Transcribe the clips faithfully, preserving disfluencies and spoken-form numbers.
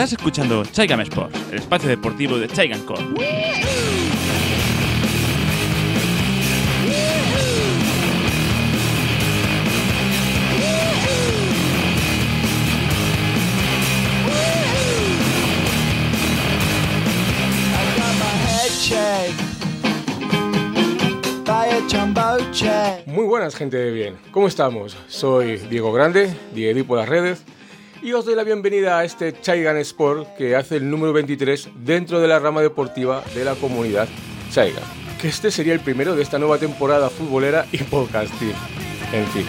Estás escuchando Chaigam Sports, el espacio deportivo de Chaigam Core. Muy buenas, gente de bien. ¿Cómo estamos? Soy Diego Grande, Diego por las redes, y os doy la bienvenida a este Chaigam Sport, que hace el número veintitrés dentro de la rama deportiva de la comunidad Chaigam. Que este sería el primero de esta nueva temporada futbolera y podcasting. En fin,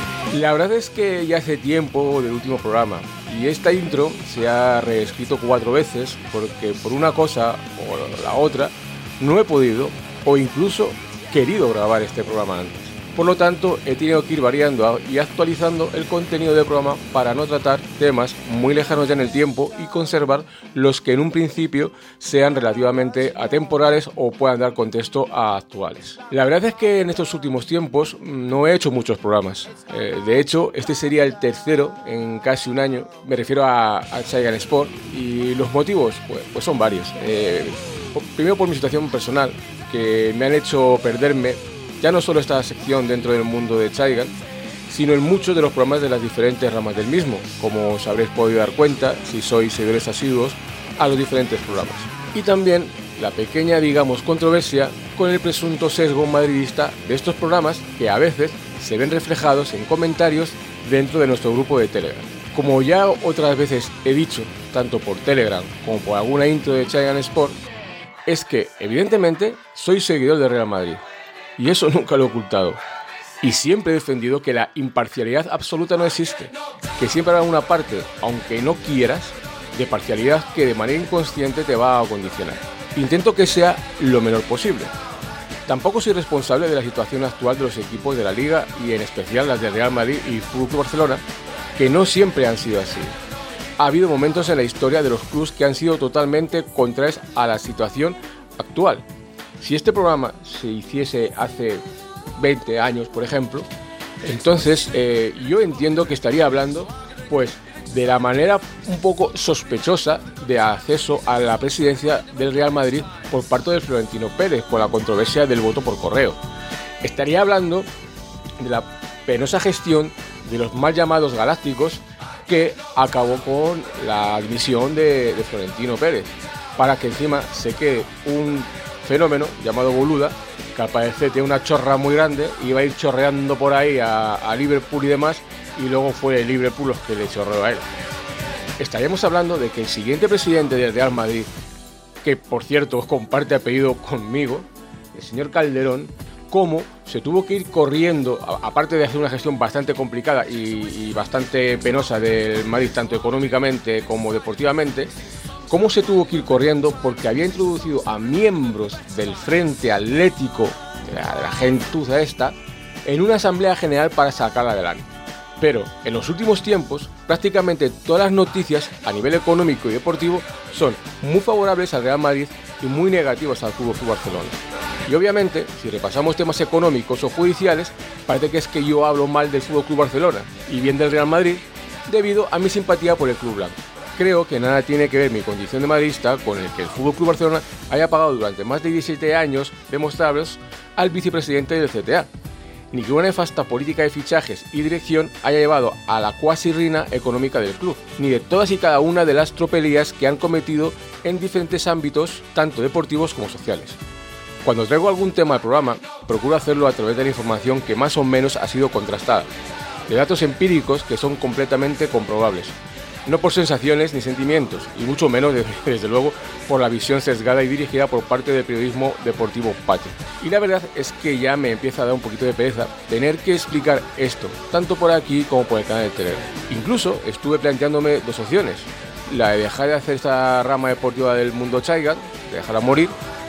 la verdad es que ya hace tiempo del último programa, y esta intro se ha reescrito cuatro veces porque por una cosa o la otra no he podido o incluso querido grabar este programa antes. Por lo tanto, he tenido que ir variando y actualizando el contenido del programa para no tratar temas muy lejanos ya en el tiempo y conservar los que en un principio sean relativamente atemporales o puedan dar contexto a actuales. La verdad es que en estos últimos tiempos no he hecho muchos programas. Eh, de hecho, este sería el tercero en casi un año. Me refiero a, a Chaigam Sport, y los motivos pues, pues son varios. Eh, primero por mi situación personal, que me han hecho perderme ya no solo esta sección dentro del mundo de Chaigam, sino en muchos de los programas de las diferentes ramas del mismo, como os habréis podido dar cuenta si sois seguidores asiduos a los diferentes programas. Y también la pequeña, digamos, controversia con el presunto sesgo madridista de estos programas, que a veces se ven reflejados en comentarios dentro de nuestro grupo de Telegram. Como ya otras veces he dicho, tanto por Telegram como por alguna intro de Chaigam Sport, es que, evidentemente, soy seguidor del Real Madrid. Y eso nunca lo he ocultado. Y siempre he defendido que la imparcialidad absoluta no existe. Que siempre habrá una parte, aunque no quieras, de parcialidad que de manera inconsciente te va a condicionar. Intento que sea lo menor posible. Tampoco soy responsable de la situación actual de los equipos de la Liga, y en especial las del Real Madrid y F C Barcelona, que no siempre han sido así. Ha habido momentos en la historia de los clubes que han sido totalmente contrarios a la situación actual. Si este programa se hiciese hace veinte años, por ejemplo, entonces eh, yo entiendo que estaría hablando pues de la manera un poco sospechosa de acceso a la presidencia del Real Madrid por parte de Florentino Pérez, con la controversia del voto por correo. Estaría hablando de la penosa gestión de los mal llamados galácticos, que acabó con la admisión de, de Florentino Pérez, para que encima se quede un fenómeno llamado Boluda, que al parecer tiene una chorra muy grande y iba a ir chorreando por ahí a, a Liverpool y demás, y luego fue el Liverpool los que le chorreó a él. Estaríamos hablando de que el siguiente presidente del Real Madrid, que por cierto comparte apellido conmigo, el señor Calderón, cómo se tuvo que ir corriendo, aparte de hacer una gestión bastante complicada y, y bastante penosa del Madrid, tanto económicamente como deportivamente, cómo se tuvo que ir corriendo porque había introducido a miembros del Frente Atlético, de la, de la gentuza esta, en una asamblea general para sacarla adelante. Pero en los últimos tiempos, prácticamente todas las noticias a nivel económico y deportivo son muy favorables al Real Madrid y muy negativas al F C Barcelona. Y obviamente, si repasamos temas económicos o judiciales, parece que es que yo hablo mal del F C Barcelona y bien del Real Madrid debido a mi simpatía por el club blanco. Creo que nada tiene que ver mi condición de madridista con el que el F C Barcelona haya pagado durante más de diecisiete años demostrables al vicepresidente del C T A, ni que una nefasta política de fichajes y dirección haya llevado a la cuasi ruina económica del club, ni de todas y cada una de las tropelías que han cometido en diferentes ámbitos, tanto deportivos como sociales. Cuando traigo algún tema al programa, procuro hacerlo a través de la información que más o menos ha sido contrastada, de datos empíricos que son completamente comprobables, no por sensaciones ni sentimientos, y mucho menos, desde luego, por la visión sesgada y dirigida por parte del periodismo deportivo patrio. Y la verdad es que ya me empieza a dar un poquito de pereza tener que explicar esto, tanto por aquí como por el canal de Telegram. Incluso estuve planteándome dos opciones: la de dejar de hacer esta rama deportiva del mundo Chaigam, de dejarla morir,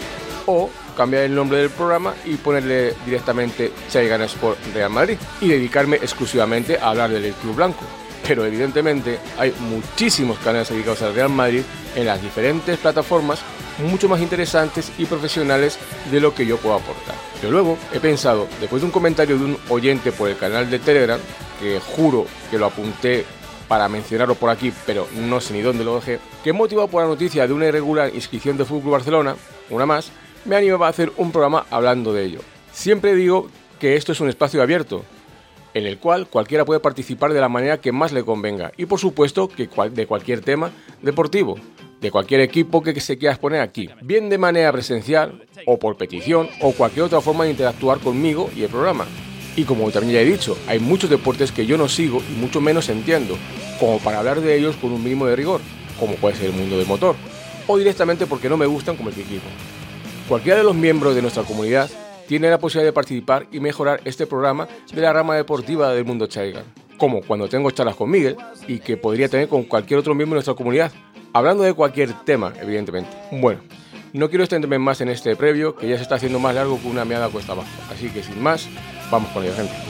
o cambiar el nombre del programa y ponerle directamente Chaigam Sport Real Madrid y dedicarme exclusivamente a hablar del club blanco. Pero evidentemente hay muchísimos canales dedicados al Real Madrid en las diferentes plataformas, mucho más interesantes y profesionales de lo que yo puedo aportar. Pero luego he pensado, después de un comentario de un oyente por el canal de Telegram, que juro que lo apunté para mencionarlo por aquí, pero no sé ni dónde lo dejé, que motivado por la noticia de una irregular inscripción de F C Barcelona, una más, me animaba a hacer un programa hablando de ello. Siempre digo que esto es un espacio abierto, en el cual cualquiera puede participar de la manera que más le convenga, y por supuesto que cual, de cualquier tema deportivo, de cualquier equipo que se quiera exponer aquí, bien de manera presencial, o por petición, o cualquier otra forma de interactuar conmigo y el programa. Y como también ya he dicho, hay muchos deportes que yo no sigo y mucho menos entiendo, como para hablar de ellos con un mínimo de rigor, como puede ser el mundo del motor, o directamente porque no me gustan como el ciclismo. Cualquiera de los miembros de nuestra comunidad tiene la posibilidad de participar y mejorar este programa de la rama deportiva del mundo Chaigan, como cuando tengo charlas con Miguel y que podría tener con cualquier otro miembro de nuestra comunidad, hablando de cualquier tema, evidentemente. Bueno, no quiero extenderme más en este previo, que ya se está haciendo más largo que una meada cuesta abajo, así que sin más, vamos con ello, gente.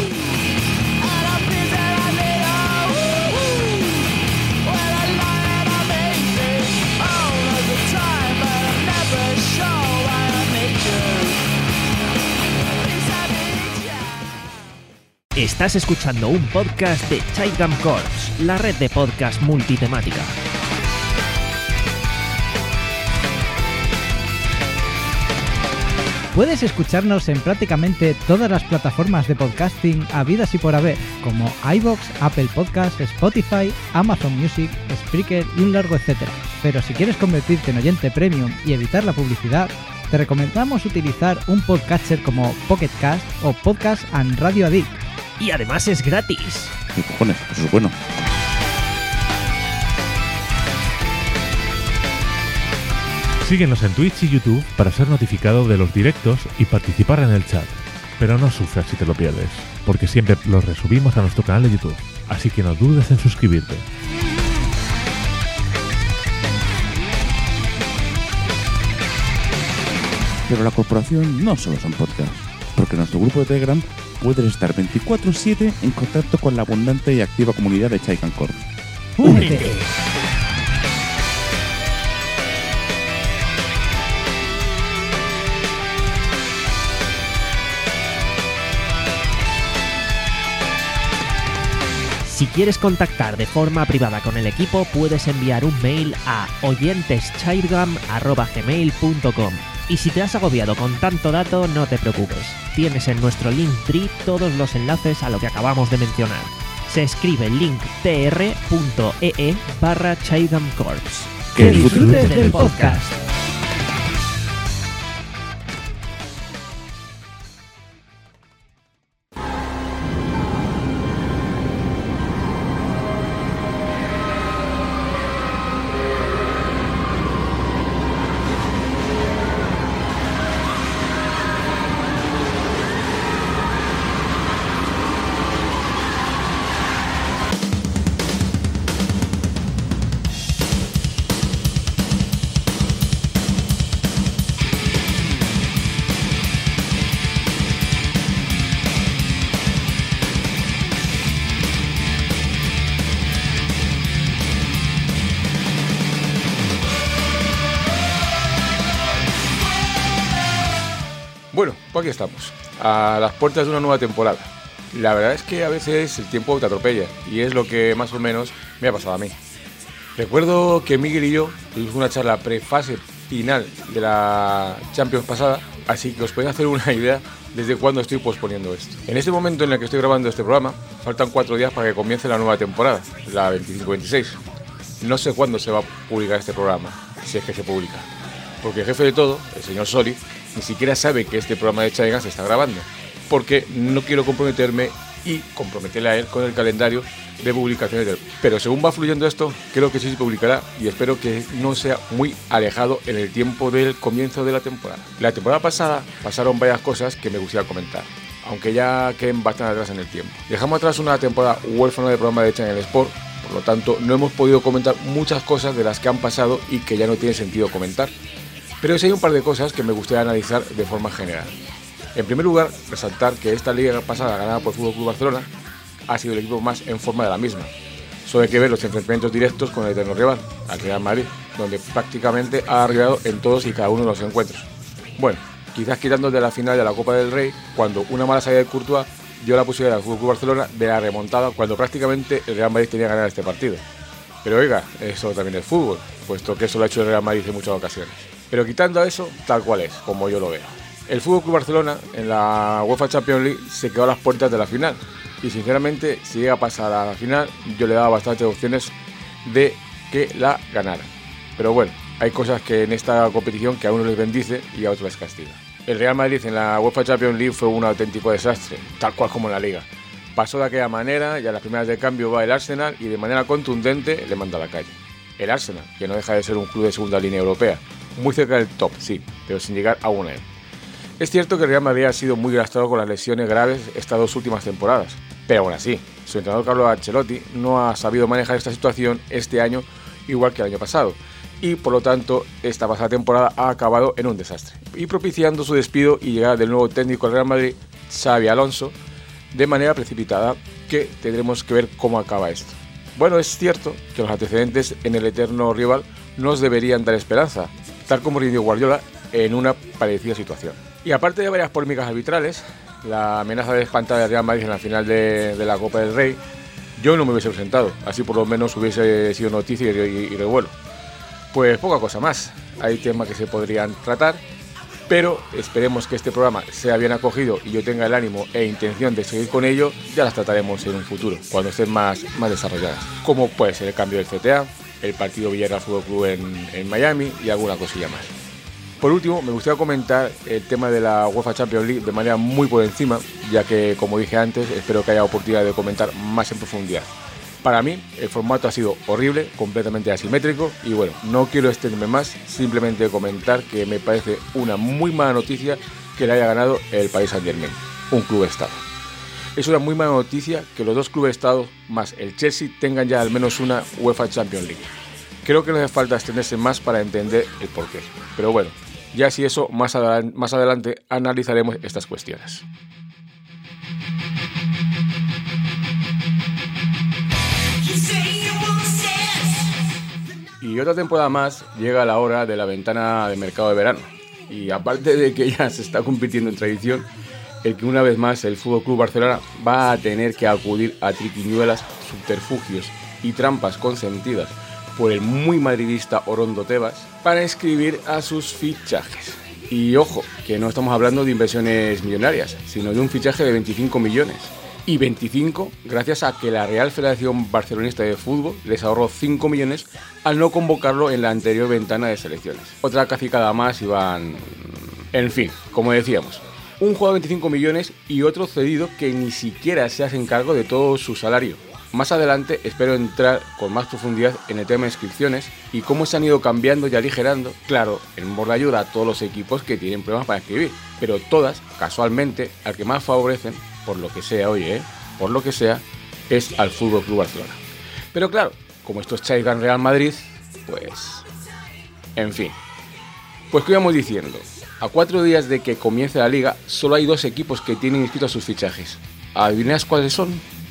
Estás escuchando un podcast de Chaigan Corps, la red de podcast multitemática. Puedes escucharnos en prácticamente todas las plataformas de podcasting habidas y por haber, como iVoox, Apple Podcasts, Spotify, Amazon Music, Spreaker y un largo etcétera. Pero si quieres convertirte en oyente premium y evitar la publicidad, te recomendamos utilizar un podcatcher como Pocket Cast o Podcast and Radio Addict. Y además es gratis. ¿Qué cojones? Eso es bueno. Síguenos en Twitch y YouTube para ser notificado de los directos y participar en el chat. Pero no sufras si te lo pierdes, porque siempre los resubimos a nuestro canal de YouTube, así que no dudes en suscribirte. Pero la corporación no solo son podcasts, porque en nuestro grupo de Telegram puedes estar veinticuatro siete en contacto con la abundante y activa comunidad de Chaigan Corps. ¡Únete! Si quieres contactar de forma privada con el equipo, puedes enviar un mail a oyenteschaigan arroba gmail punto com. Y si te has agobiado con tanto dato, no te preocupes. Tienes en nuestro Linktree todos los enlaces a lo que acabamos de mencionar. Se escribe linktr.ee barra Chaigan Corps. ¡Que disfrutes del podcast! Bueno, pues aquí estamos, a las puertas de una nueva temporada. La verdad es que a veces el tiempo te atropella y es lo que más o menos me ha pasado a mí. Recuerdo que Miguel y yo tuvimos una charla prefase final de la Champions pasada, así que os podéis hacer una idea desde cuándo estoy posponiendo esto. En este momento en el que estoy grabando este programa, faltan cuatro días para que comience la nueva temporada, la veinticinco veintiséis. No sé cuándo se va a publicar este programa, si es que se publica, porque el jefe de todo, el señor Soli, ni siquiera sabe que este programa de Chaigan se está grabando, porque no quiero comprometerme y comprometerle a él con el calendario de publicaciones de él. Pero según va fluyendo esto, creo que sí se publicará y espero que no sea muy alejado en el tiempo del comienzo de la temporada. La temporada pasada pasaron varias cosas que me gustaría comentar, aunque ya queden bastante atrás en el tiempo. Dejamos atrás una temporada huérfana de programa de Chaigan Sport, por lo tanto no hemos podido comentar muchas cosas de las que han pasado y que ya no tiene sentido comentar. Pero sí hay un par de cosas que me gustaría analizar de forma general. En primer lugar, resaltar que esta liga pasada ganada por F C Barcelona ha sido el equipo más en forma de la misma. Solo hay que ver los enfrentamientos directos con el eterno rival, al Real Madrid, donde prácticamente ha arribado en todos y cada uno de los encuentros. Bueno, quizás quitando de la final de la Copa del Rey, cuando una mala salida de Courtois dio la posibilidad al F C Barcelona de la remontada cuando prácticamente el Real Madrid tenía que ganar este partido. Pero oiga, eso también es fútbol, puesto que eso lo ha hecho el Real Madrid en muchas ocasiones. Pero quitando a eso, tal cual es, como yo lo veo. El F C Barcelona en la UEFA Champions League se quedó a las puertas de la final. Y sinceramente, si llega a pasar a la final, yo le daba bastantes opciones de que la ganara. Pero bueno, hay cosas que en esta competición que a uno les bendice y a otros les castiga. El Real Madrid en la UEFA Champions League fue un auténtico desastre, tal cual como en la Liga. Pasó de aquella manera y a las primeras de cambio va el Arsenal y de manera contundente le manda a la calle. El Arsenal, que no deja de ser un club de segunda línea europea, muy cerca del top, sí, pero sin llegar aún a él. Es cierto que el Real Madrid ha sido muy lastrado con las lesiones graves estas dos últimas temporadas, pero aún así, su entrenador Carlo Ancelotti no ha sabido manejar esta situación este año igual que el año pasado, y por lo tanto esta pasada temporada ha acabado en un desastre, y propiciando su despido y llegada del nuevo técnico del Real Madrid, Xabi Alonso, de manera precipitada, que tendremos que ver cómo acaba esto. Bueno, es cierto que los antecedentes en el eterno rival nos deberían dar esperanza, tal como rindió Guardiola en una parecida situación. Y aparte de varias polémicas arbitrales, la amenaza de espantar al Real Madrid en la final de, de la Copa del Rey, yo no me hubiese presentado, así por lo menos hubiese sido noticia y, y, y revuelo. Pues poca cosa más, hay temas que se podrían tratar, pero esperemos que este programa sea bien acogido y yo tenga el ánimo e intención de seguir con ello, ya las trataremos en un futuro, cuando estén más, más desarrolladas, como puede ser el cambio del C T A, el partido Villarreal Fútbol Club en, en Miami y alguna cosilla más. Por último, me gustaría comentar el tema de la UEFA Champions League de manera muy por encima, ya que, como dije antes, espero que haya oportunidad de comentar más en profundidad. Para mí, el formato ha sido horrible, completamente asimétrico, y bueno, no quiero extenderme más, simplemente comentar que me parece una muy mala noticia que le haya ganado el Paris Saint-Germain, un club-estado. Es una muy mala noticia que los dos clubes-estados más el Chelsea tengan ya al menos una UEFA Champions League. Creo que no hace falta extenderse más para entender el porqué, pero bueno, ya si eso, más, adel- más adelante analizaremos estas cuestiones. Y otra temporada más llega la hora de la ventana de mercado de verano. Y aparte de que ya se está convirtiendo en tradición, el que una vez más el F C Barcelona va a tener que acudir a triquiñuelas, subterfugios y trampas consentidas por el muy madridista Orondo Tebas para inscribir a sus fichajes. Y ojo, que no estamos hablando de inversiones millonarias, sino de un fichaje de veinticinco millones. Y veinticinco gracias a que la Real Federación Barcelonista de Fútbol les ahorró cinco millones al no convocarlo en la anterior ventana de selecciones. Otra cacicada más y van... En fin, como decíamos, un jugador de veinticinco millones y otro cedido que ni siquiera se hacen cargo de todo su salario. Más adelante espero entrar con más profundidad en el tema de inscripciones y cómo se han ido cambiando y aligerando, claro, en por la ayuda a todos los equipos que tienen problemas para escribir, pero todas, casualmente, al que más favorecen, por lo que sea, oye, ¿eh? por lo que sea, es al F C Barcelona. Pero claro, como esto es Chaigan Real Madrid, pues... En fin. Pues que íbamos diciendo, a cuatro días de que comience la liga, solo hay dos equipos que tienen inscritos sus fichajes. ¿Adivinas cuáles son?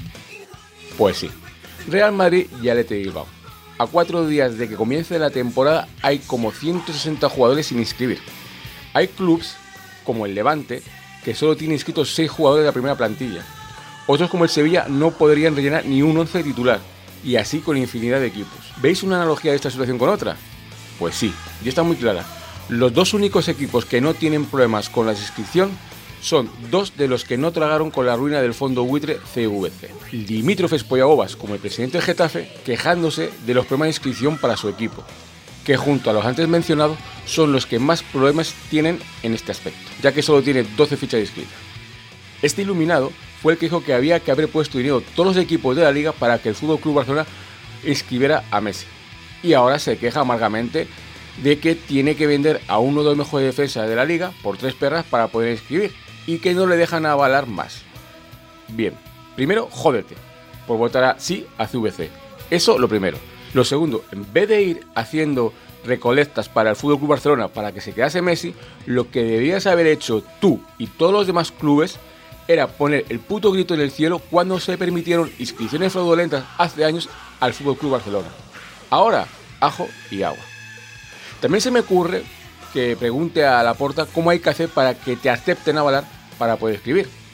Pues sí, Real Madrid y Athletic Bilbao. A cuatro días de que comience la temporada hay como ciento sesenta jugadores sin inscribir. Hay clubes, como el Levante, que solo tiene inscritos seis jugadores de la primera plantilla. Otros, como el Sevilla, no podrían rellenar ni un once titular, y así con infinidad de equipos. ¿Veis una analogía de esta situación con otra? Pues sí, ya está muy clara. Los dos únicos equipos que no tienen problemas con la inscripción son dos de los que no tragaron con la ruina del fondo buitre C V C. Limítrofes Poyagobas, como el presidente del Getafe, quejándose de los problemas de inscripción para su equipo, que junto a los antes mencionados son los que más problemas tienen en este aspecto, ya que solo tiene doce fichas inscritas. Este iluminado fue el que dijo que había que haber puesto dinero todos los equipos de la liga para que el F C Barcelona inscribiera a Messi. Y ahora se queja amargamente de que tiene que vender a uno de los mejores defensas de la liga por tres perras para poder inscribir, y que no le dejan avalar más. Bien, primero, jódete por votar a sí a C V C. Eso lo primero. Lo segundo, en vez de ir haciendo recolectas para el F C Barcelona para que se quedase Messi, lo que debías haber hecho tú y todos los demás clubes era poner el puto grito en el cielo cuando se permitieron inscripciones fraudulentas hace años al F C Barcelona. Ahora, ajo y agua. También se me ocurre que pregunte a Laporta cómo hay que hacer para que te acepten avalar para poder escribir.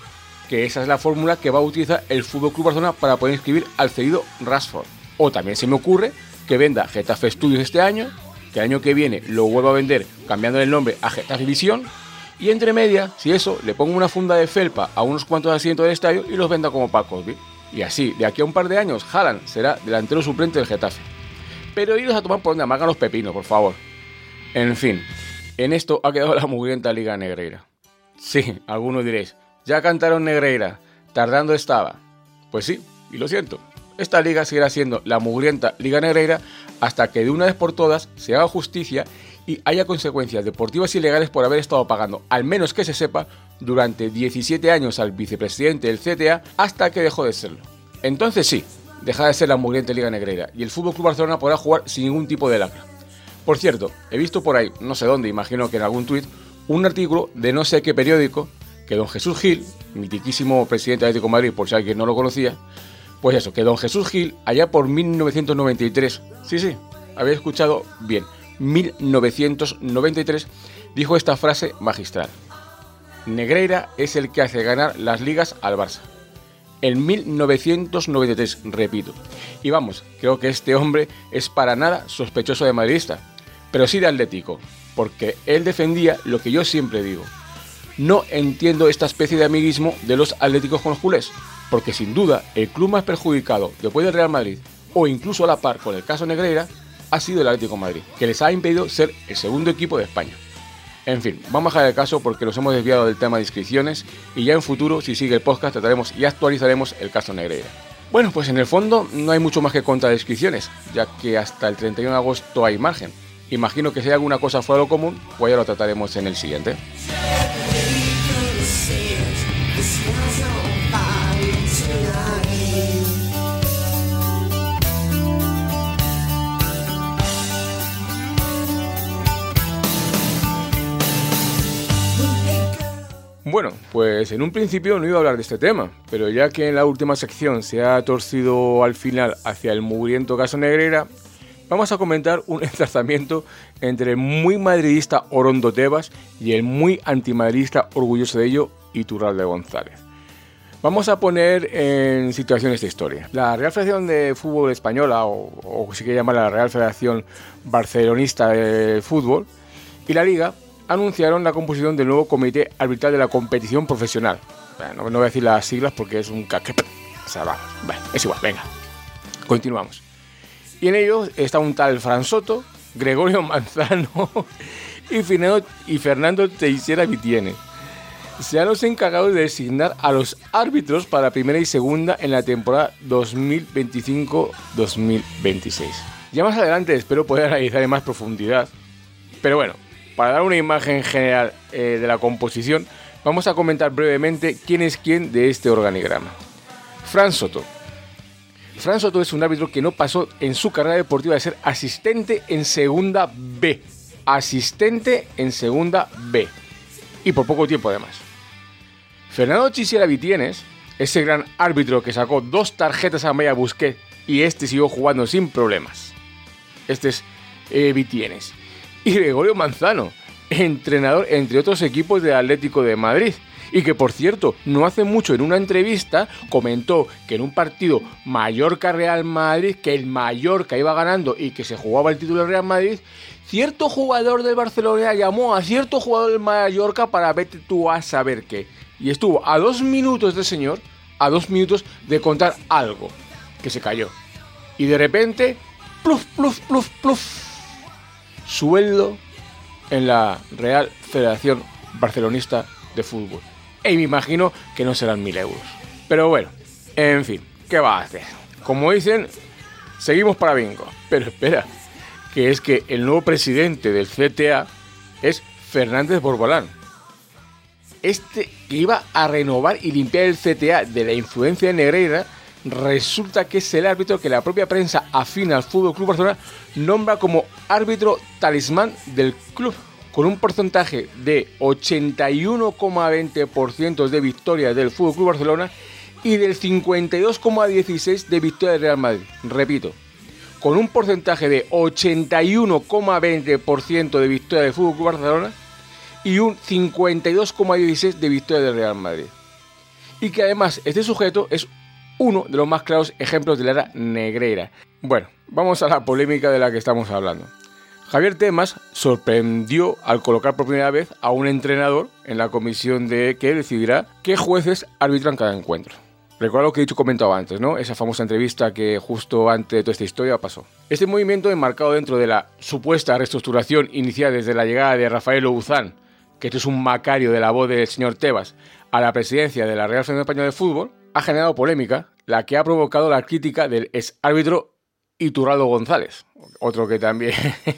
que esa es la fórmula que va a utilizar el F C Barcelona para poder inscribir al cedido Rashford. O también se me ocurre que venda Getafe Studios este año, que el año que viene lo vuelva a vender cambiándole el nombre a Getafe Visión, y entre media, si eso, le pongo una funda de felpa a unos cuantos asientos del estadio y los venda como Paco, ¿sí? Y así, de aquí a un par de años, Haaland será delantero suplente del Getafe. Pero iros a tomar por donde amargan los pepinos, por favor. En fin, en esto ha quedado la mugrienta Liga Negreira. Sí, algunos diréis, ya cantaron Negreira, tardando estaba. Pues sí, y lo siento. Esta liga seguirá siendo la mugrienta Liga Negreira hasta que de una vez por todas se haga justicia y haya consecuencias deportivas y legales por haber estado pagando, al menos que se sepa, durante diecisiete años al vicepresidente del C T A hasta que dejó de serlo. Entonces sí, deja de ser la mugrienta Liga Negreira y el F C Barcelona podrá jugar sin ningún tipo de lacra. Por cierto, he visto por ahí, no sé dónde, imagino que en algún tuit, un artículo de no sé qué periódico que don Jesús Gil, mitiquísimo presidente del Atlético de Madrid por si alguien no lo conocía, pues eso, que don Jesús Gil, allá por mil novecientos noventa y tres, sí, sí, había escuchado bien, mil novecientos noventa y tres, dijo esta frase magistral. Negreira es el que hace ganar las ligas al Barça. En mil novecientos noventa y tres, repito. Y vamos, creo que este hombre es para nada sospechoso de madridista, pero sí de atlético, porque él defendía lo que yo siempre digo. No entiendo esta especie de amiguismo de los atléticos con los culés, porque sin duda el club más perjudicado después del Real Madrid, o incluso a la par con el caso Negreira, ha sido el Atlético de Madrid, que les ha impedido ser el segundo equipo de España. En fin, vamos a dejar el caso porque nos hemos desviado del tema de inscripciones y ya en futuro, si sigue el podcast, trataremos y actualizaremos el caso Negreira. Bueno, pues en el fondo no hay mucho más que contar de inscripciones, ya que hasta el treinta y uno de agosto hay margen. Imagino que si hay alguna cosa fuera de lo común, pues ya lo trataremos en el siguiente. Bueno, pues en un principio no iba a hablar de este tema, pero ya que en la última sección se ha torcido al final hacia el mugriento caso Negreira, vamos a comentar un enlazamiento entre el muy madridista Orondo Tebas y el muy antimadridista, orgulloso de ello, Iturralde González. Vamos a poner en situaciones de historia. La Real Federación de Fútbol Española, o, o si quiere llamarla la Real Federación Barcelonista de Fútbol, y la Liga anunciaron la composición del nuevo comité arbitral de la competición profesional. Bueno, no voy a decir las siglas porque es un caque... O sea, vamos, bueno, es igual, venga. Continuamos. Y en ellos está un tal Fran Soto, Gregorio Manzano y Fernando, y Fernando Teixeira Vitiene. Serán los encargados de designar a los árbitros para primera y segunda en la temporada dos mil veinticinco dos mil veintiséis. Ya más adelante espero poder analizar en más profundidad, pero bueno, para dar una imagen general eh, de la composición, vamos a comentar brevemente quién es quién de este organigrama. Fran Soto. Fran Soto es un árbitro que no pasó en su carrera deportiva de ser asistente en segunda B. Asistente en segunda B. Y por poco tiempo además. Fernando Teixeira Vitienes, ese gran árbitro que sacó dos tarjetas a Maya Busquets y este siguió jugando sin problemas. Este es eh, Vitienes. Y Gregorio Manzano, entrenador entre otros equipos del Atlético de Madrid, y que por cierto, no hace mucho en una entrevista comentó que en un partido Mallorca-Real Madrid, que el Mallorca iba ganando y que se jugaba el título del Real Madrid, cierto jugador del Barcelona llamó a cierto jugador del Mallorca para vete tú a saber qué, y estuvo a dos minutos de señor, a dos minutos de contar algo, que se cayó, y de repente, pluf, pluf, pluf, pluf, sueldo en la Real Federación Barcelonista de Fútbol. Y me imagino que no serán mil euros. Pero bueno, en fin, ¿qué va a hacer? Como dicen, seguimos para bingo. Pero espera, que es que el nuevo presidente del C T A es Fernández Borbolán. Este que iba a renovar y limpiar el C T A de la influencia de Negreira, resulta que es el árbitro que la propia prensa afín al F C Barcelona nombra como árbitro talismán del club, con un porcentaje de ochenta y uno coma veinte por ciento de victorias del F C Barcelona y del cincuenta y dos coma dieciséis por ciento de victorias del Real Madrid. Repito, con un porcentaje de ochenta y uno coma veinte por ciento de victorias del F C Barcelona y un cincuenta y dos coma dieciséis por ciento de victorias del Real Madrid. y que además este sujeto es uno de los más claros ejemplos de la era negreira. Bueno, vamos a la polémica de la que estamos hablando. Javier Tebas sorprendió al colocar por primera vez a un entrenador en la comisión de que decidirá qué jueces arbitran cada encuentro. Recuerda lo que he dicho, comentado antes, ¿no? Esa famosa entrevista que justo antes de toda esta historia pasó. Este movimiento, enmarcado dentro de la supuesta reestructuración iniciada desde la llegada de Rafael Ouzán, que esto es un macario de la voz del señor Tebas, a la presidencia de la Real Federación Española de Fútbol, ha generado polémica, la que ha provocado la crítica del exárbitro Iturraldo González, otro que también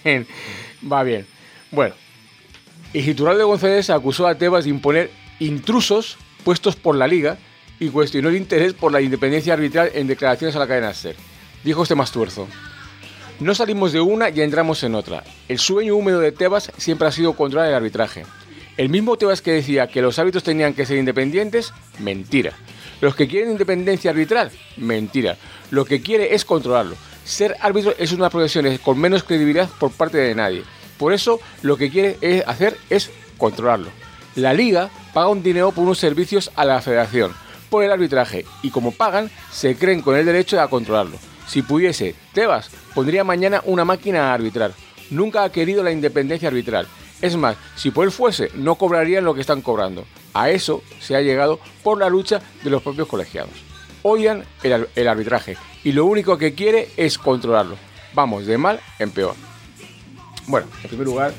va bien. Bueno, Iturraldo González acusó a Tebas de imponer intrusos puestos por la Liga y cuestionó el interés por la independencia arbitral en declaraciones a la cadena SER. Dijo este Mastuerzo: no salimos de una y entramos en otra. El sueño húmedo de Tebas siempre ha sido controlar el arbitraje. El mismo Tebas que decía que los árbitros tenían que ser independientes, mentira. Los que quieren independencia arbitral, mentira. Lo que quiere es controlarlo. Ser árbitro es una profesión con menos credibilidad por parte de nadie. Por eso, lo que quiere es hacer es controlarlo. La Liga paga un dinero por unos servicios a la Federación, por el arbitraje, y como pagan, se creen con el derecho a controlarlo. Si pudiese, Tebas pondría mañana una máquina a arbitrar. Nunca ha querido la independencia arbitral. Es más, si por él fuese, no cobrarían lo que están cobrando. A eso se ha llegado por la lucha de los propios colegiados. Odian el, el arbitraje y lo único que quiere es controlarlo. Vamos, de mal en peor. Bueno, en primer lugar,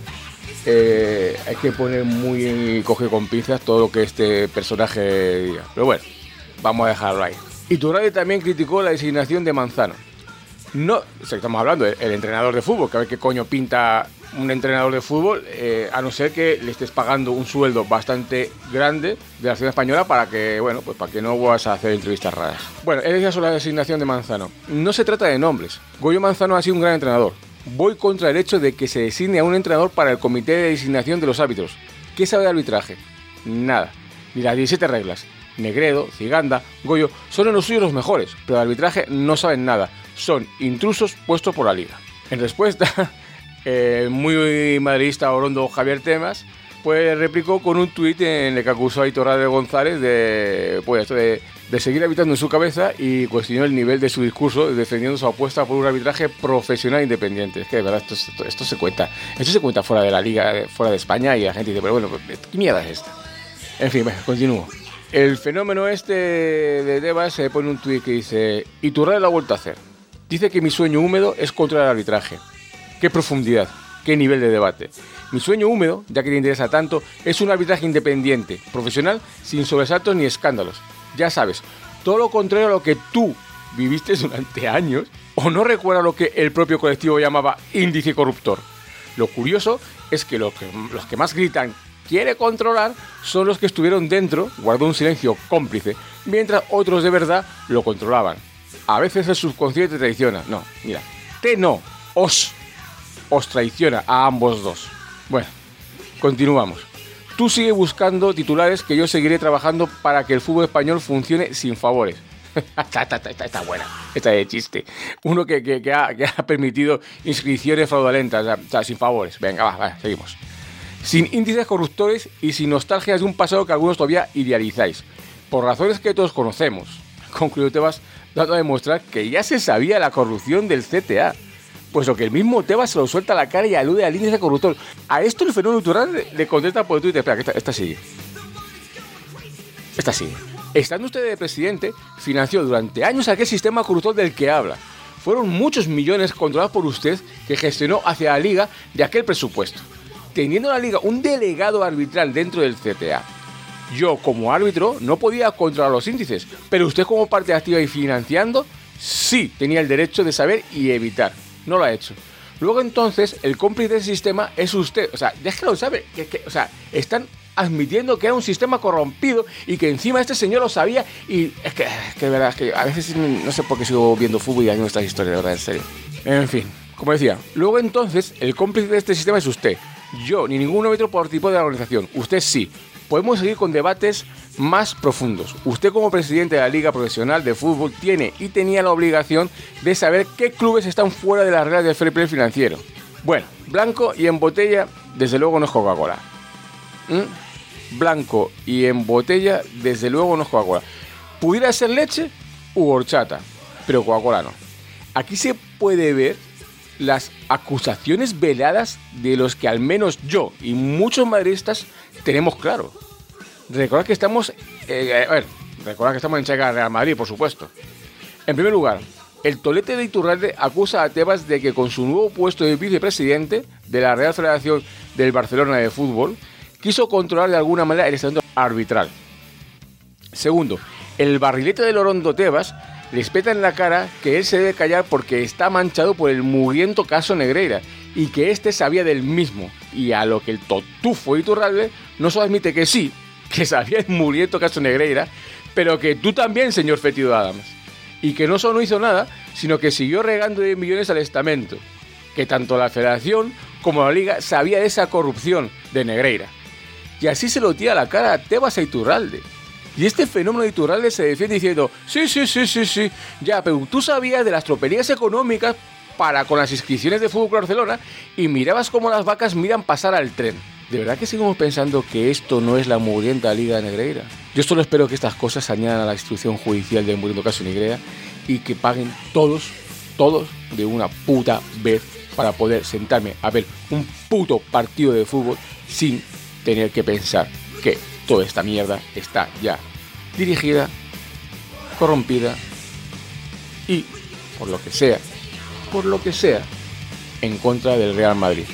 eh, hay que poner muy coge con pinzas todo lo que este personaje diga. Pero bueno, vamos a dejarlo ahí. Iturralde también criticó la designación de Manzano. No, o sea, estamos hablando del entrenador de fútbol, que a ver qué coño pinta un entrenador de fútbol, eh, a no ser que le estés pagando un sueldo bastante grande de la Federación Española para que, bueno, pues para que no vas a hacer entrevistas raras. Bueno, él decía sobre la designación de Manzano. No se trata de nombres. Goyo Manzano ha sido un gran entrenador. Voy contra el hecho de que se designe a un entrenador para el comité de designación de los árbitros. ¿Qué sabe de arbitraje? Nada. Ni las diecisiete reglas. Negredo, Ciganda, Goyo son en los suyos los mejores, pero de arbitraje no saben nada. Son intrusos puestos por la Liga. En respuesta, el muy madridista orondo Javier Tebas pues replicó con un tuit en el que acusó a Iturralde González de, pues, de, de seguir arbitrando en su cabeza y cuestionó el nivel de su discurso defendiendo su apuesta por un arbitraje profesional e independiente. Es que de verdad esto, esto, esto se cuenta esto se cuenta fuera de la Liga, fuera de España, y la gente dice, pero bueno, ¿qué mierda es esta? En fin, bueno, continúo. El fenómeno este de Tebas se pone un tuit que dice: Iturralde lo ha vuelto a hacer. Dice que mi sueño húmedo es controlar el arbitraje. ¡Qué profundidad! ¡Qué nivel de debate! Mi sueño húmedo, ya que te interesa tanto, es un arbitraje independiente, profesional, sin sobresaltos ni escándalos. Ya sabes, todo lo contrario a lo que tú viviste durante años, o no recuerda lo que el propio colectivo llamaba índice corruptor. Lo curioso es que los que, los que más gritan quiere controlar son los que estuvieron dentro, guardó un silencio cómplice, mientras otros de verdad lo controlaban. A veces el subconsciente traiciona. No, mira, te no, os, os traiciona a ambos dos. Bueno, continuamos. Tú sigue buscando titulares que yo seguiré trabajando para que el fútbol español funcione sin favores. está, está, está, está buena, está de chiste. Uno que, que, que, ha, que ha permitido inscripciones fraudulentas, o sea, sin favores. Venga, va, va, seguimos. Sin índices corruptores y sin nostalgias de un pasado que algunos todavía idealizáis. Por razones que todos conocemos. Concluyó Tebas, dando a demostrar que ya se sabía la corrupción del C T A. Pues lo que el mismo Tebas se lo suelta a la cara y alude al índice corruptor. A esto el fenómeno Iturralde le contesta por Twitter. Espera, que esta, esta sigue. Esta sigue. Estando usted de presidente, financió durante años aquel sistema corruptor del que habla. Fueron muchos millones controlados por usted que gestionó hacia la Liga de aquel presupuesto. Teniendo la Liga un delegado arbitral dentro del C T A. Yo, como árbitro, no podía controlar los índices, pero usted, como parte activa y financiando, sí tenía el derecho de saber y evitar. No lo ha hecho. Luego, entonces, el cómplice del sistema es usted. O sea, déjalo saber. Que, que, o sea, están admitiendo que era un sistema corrompido y que encima este señor lo sabía. Y es que, es que de verdad, es que a veces no sé por qué sigo viendo fútbol y haciendo estas historias, de verdad, en serio. En fin, como decía, luego, entonces, el cómplice de este sistema es usted. Yo, ni ningún árbitro participó de la organización. Usted sí. Podemos seguir con debates más profundos. Usted, como presidente de la Liga Profesional de Fútbol, tiene y tenía la obligación de saber qué clubes están fuera de las reglas del fair play financiero. Bueno, blanco y en botella, desde luego no es Coca-Cola. ¿Mm? blanco y en botella, desde luego no es Coca-Cola. Pudiera ser leche u horchata, pero Coca-Cola no. Aquí se puede ver las acusaciones veladas de los que al menos yo y muchos madridistas tenemos claro. Recordad que estamos, eh, a ver, recordad que estamos en Chaigan Real Madrid, por supuesto. En primer lugar, el tolete de Iturralde acusa a Tebas de que con su nuevo puesto de vicepresidente de la Real Federación del Barcelona de Fútbol quiso controlar de alguna manera el estamento arbitral. Segundo, el barrilete de Lorondo Tebas le espeta en la cara que él se debe callar porque está manchado por el mugriento caso Negreira y que éste sabía del mismo, y a lo que el totufo Iturralde no solo admite que sí, que sabía el mugriento caso Negreira, pero que tú también, señor Fétido Adams, y que no solo no hizo nada, sino que siguió regando de millones al estamento, que tanto la Federación como la Liga sabía de esa corrupción de Negreira, y así se lo tira a la cara a Tebas a Iturralde. Y este fenómeno de Iturralde se defiende diciendo, sí, sí, sí, sí, sí, ya, pero tú sabías de las tropelías económicas para con las inscripciones de Fútbol Club Barcelona y mirabas cómo las vacas miran pasar al tren. ¿De verdad que seguimos pensando que esto no es la mugrienta Liga de Negreira? Yo solo espero que estas cosas se añadan a la instrucción judicial del mugriento caso Negreira y que paguen todos, todos de una puta vez para poder sentarme a ver un puto partido de fútbol sin tener que pensar que toda esta mierda está ya dirigida, corrompida y, por lo que sea, por lo que sea, en contra del Real Madrid.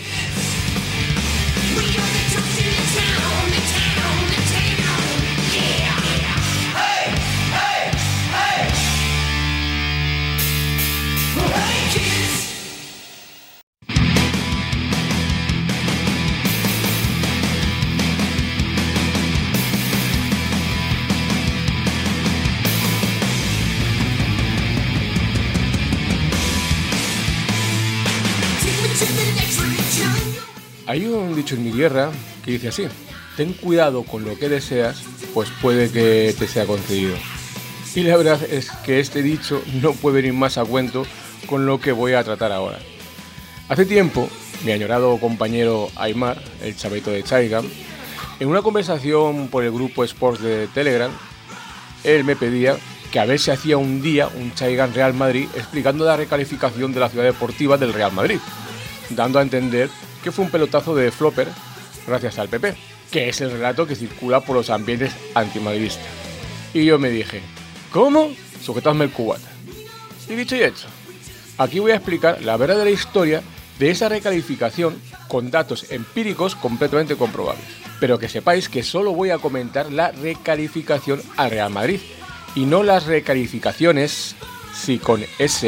Hay un dicho en mi tierra que dice así: ten cuidado con lo que deseas, pues puede que te sea concedido. Y la verdad es que este dicho no puede venir más a cuento con lo que voy a tratar ahora. Hace tiempo, mi añorado compañero Aymar, el chavito de Chaigan, en una conversación por el grupo Sports de Telegram, él me pedía que a ver si hacía un día un Chaigan Real Madrid explicando la recalificación de la ciudad deportiva del Real Madrid, dando a entender que fue un pelotazo de flopper gracias al P P, que es el relato que circula por los ambientes antimadridistas. Y yo me dije, ¿cómo? Sujetadme el cubata. Y dicho y hecho, aquí voy a explicar la verdadera historia de esa recalificación con datos empíricos completamente comprobables. Pero que sepáis que solo voy a comentar la recalificación al Real Madrid y no las recalificaciones, sí con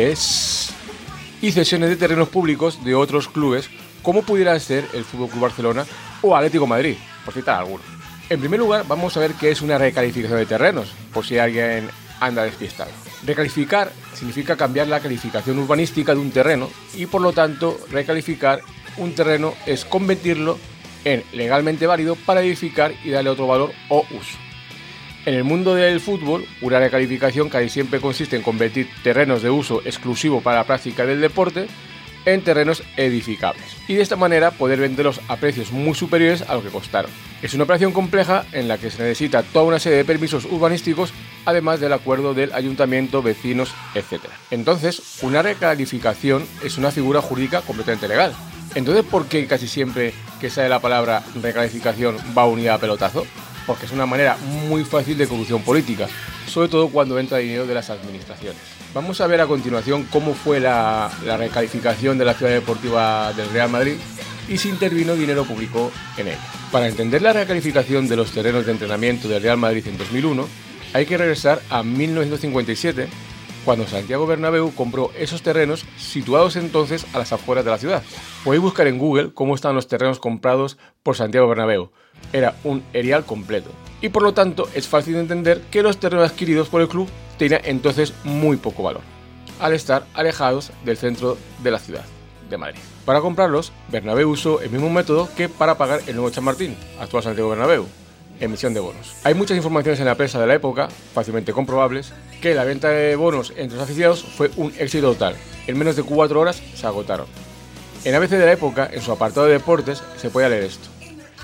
S, y cesiones de terrenos públicos de otros clubes como pudiera ser el Fútbol Club Barcelona o Atlético de Madrid, por citar alguno. En primer lugar, vamos a ver qué es una recalificación de terrenos, por si alguien anda despistado. Recalificar significa cambiar la calificación urbanística de un terreno y, por lo tanto, recalificar un terreno es convertirlo en legalmente válido para edificar y darle otro valor o uso. En el mundo del fútbol, una recalificación casi siempre consiste en convertir terrenos de uso exclusivo para la práctica del deporte en terrenos edificables y de esta manera poder venderlos a precios muy superiores a lo que costaron. Es una operación compleja en la que se necesita toda una serie de permisos urbanísticos, además del acuerdo del ayuntamiento, vecinos, etcétera. Entonces, una recalificación es una figura jurídica completamente legal. Entonces, ¿por qué casi siempre que sale la palabra recalificación va unida a pelotazo? Porque es una manera muy fácil de corrupción política, sobre todo cuando entra dinero de las administraciones. Vamos a ver a continuación cómo fue la, la recalificación de la ciudad deportiva del Real Madrid y si intervino dinero público en ella. Para entender la recalificación de los terrenos de entrenamiento del Real Madrid en dos mil uno, hay que regresar a mil novecientos cincuenta y siete, cuando Santiago Bernabéu compró esos terrenos situados entonces a las afueras de la ciudad. Podéis buscar en Google cómo están los terrenos comprados por Santiago Bernabéu. Era un erial completo. Y por lo tanto es fácil de entender que los terrenos adquiridos por el club tenían entonces muy poco valor, al estar alejados del centro de la ciudad de Madrid. Para comprarlos, Bernabéu usó el mismo método que para pagar el nuevo Chamartín, actual Santiago Bernabéu, emisión de bonos. Hay muchas informaciones en la prensa de la época, fácilmente comprobables, que la venta de bonos entre los aficionados fue un éxito total. En menos de cuatro horas se agotaron. En A B C de la época, en su apartado de deportes, se podía leer esto.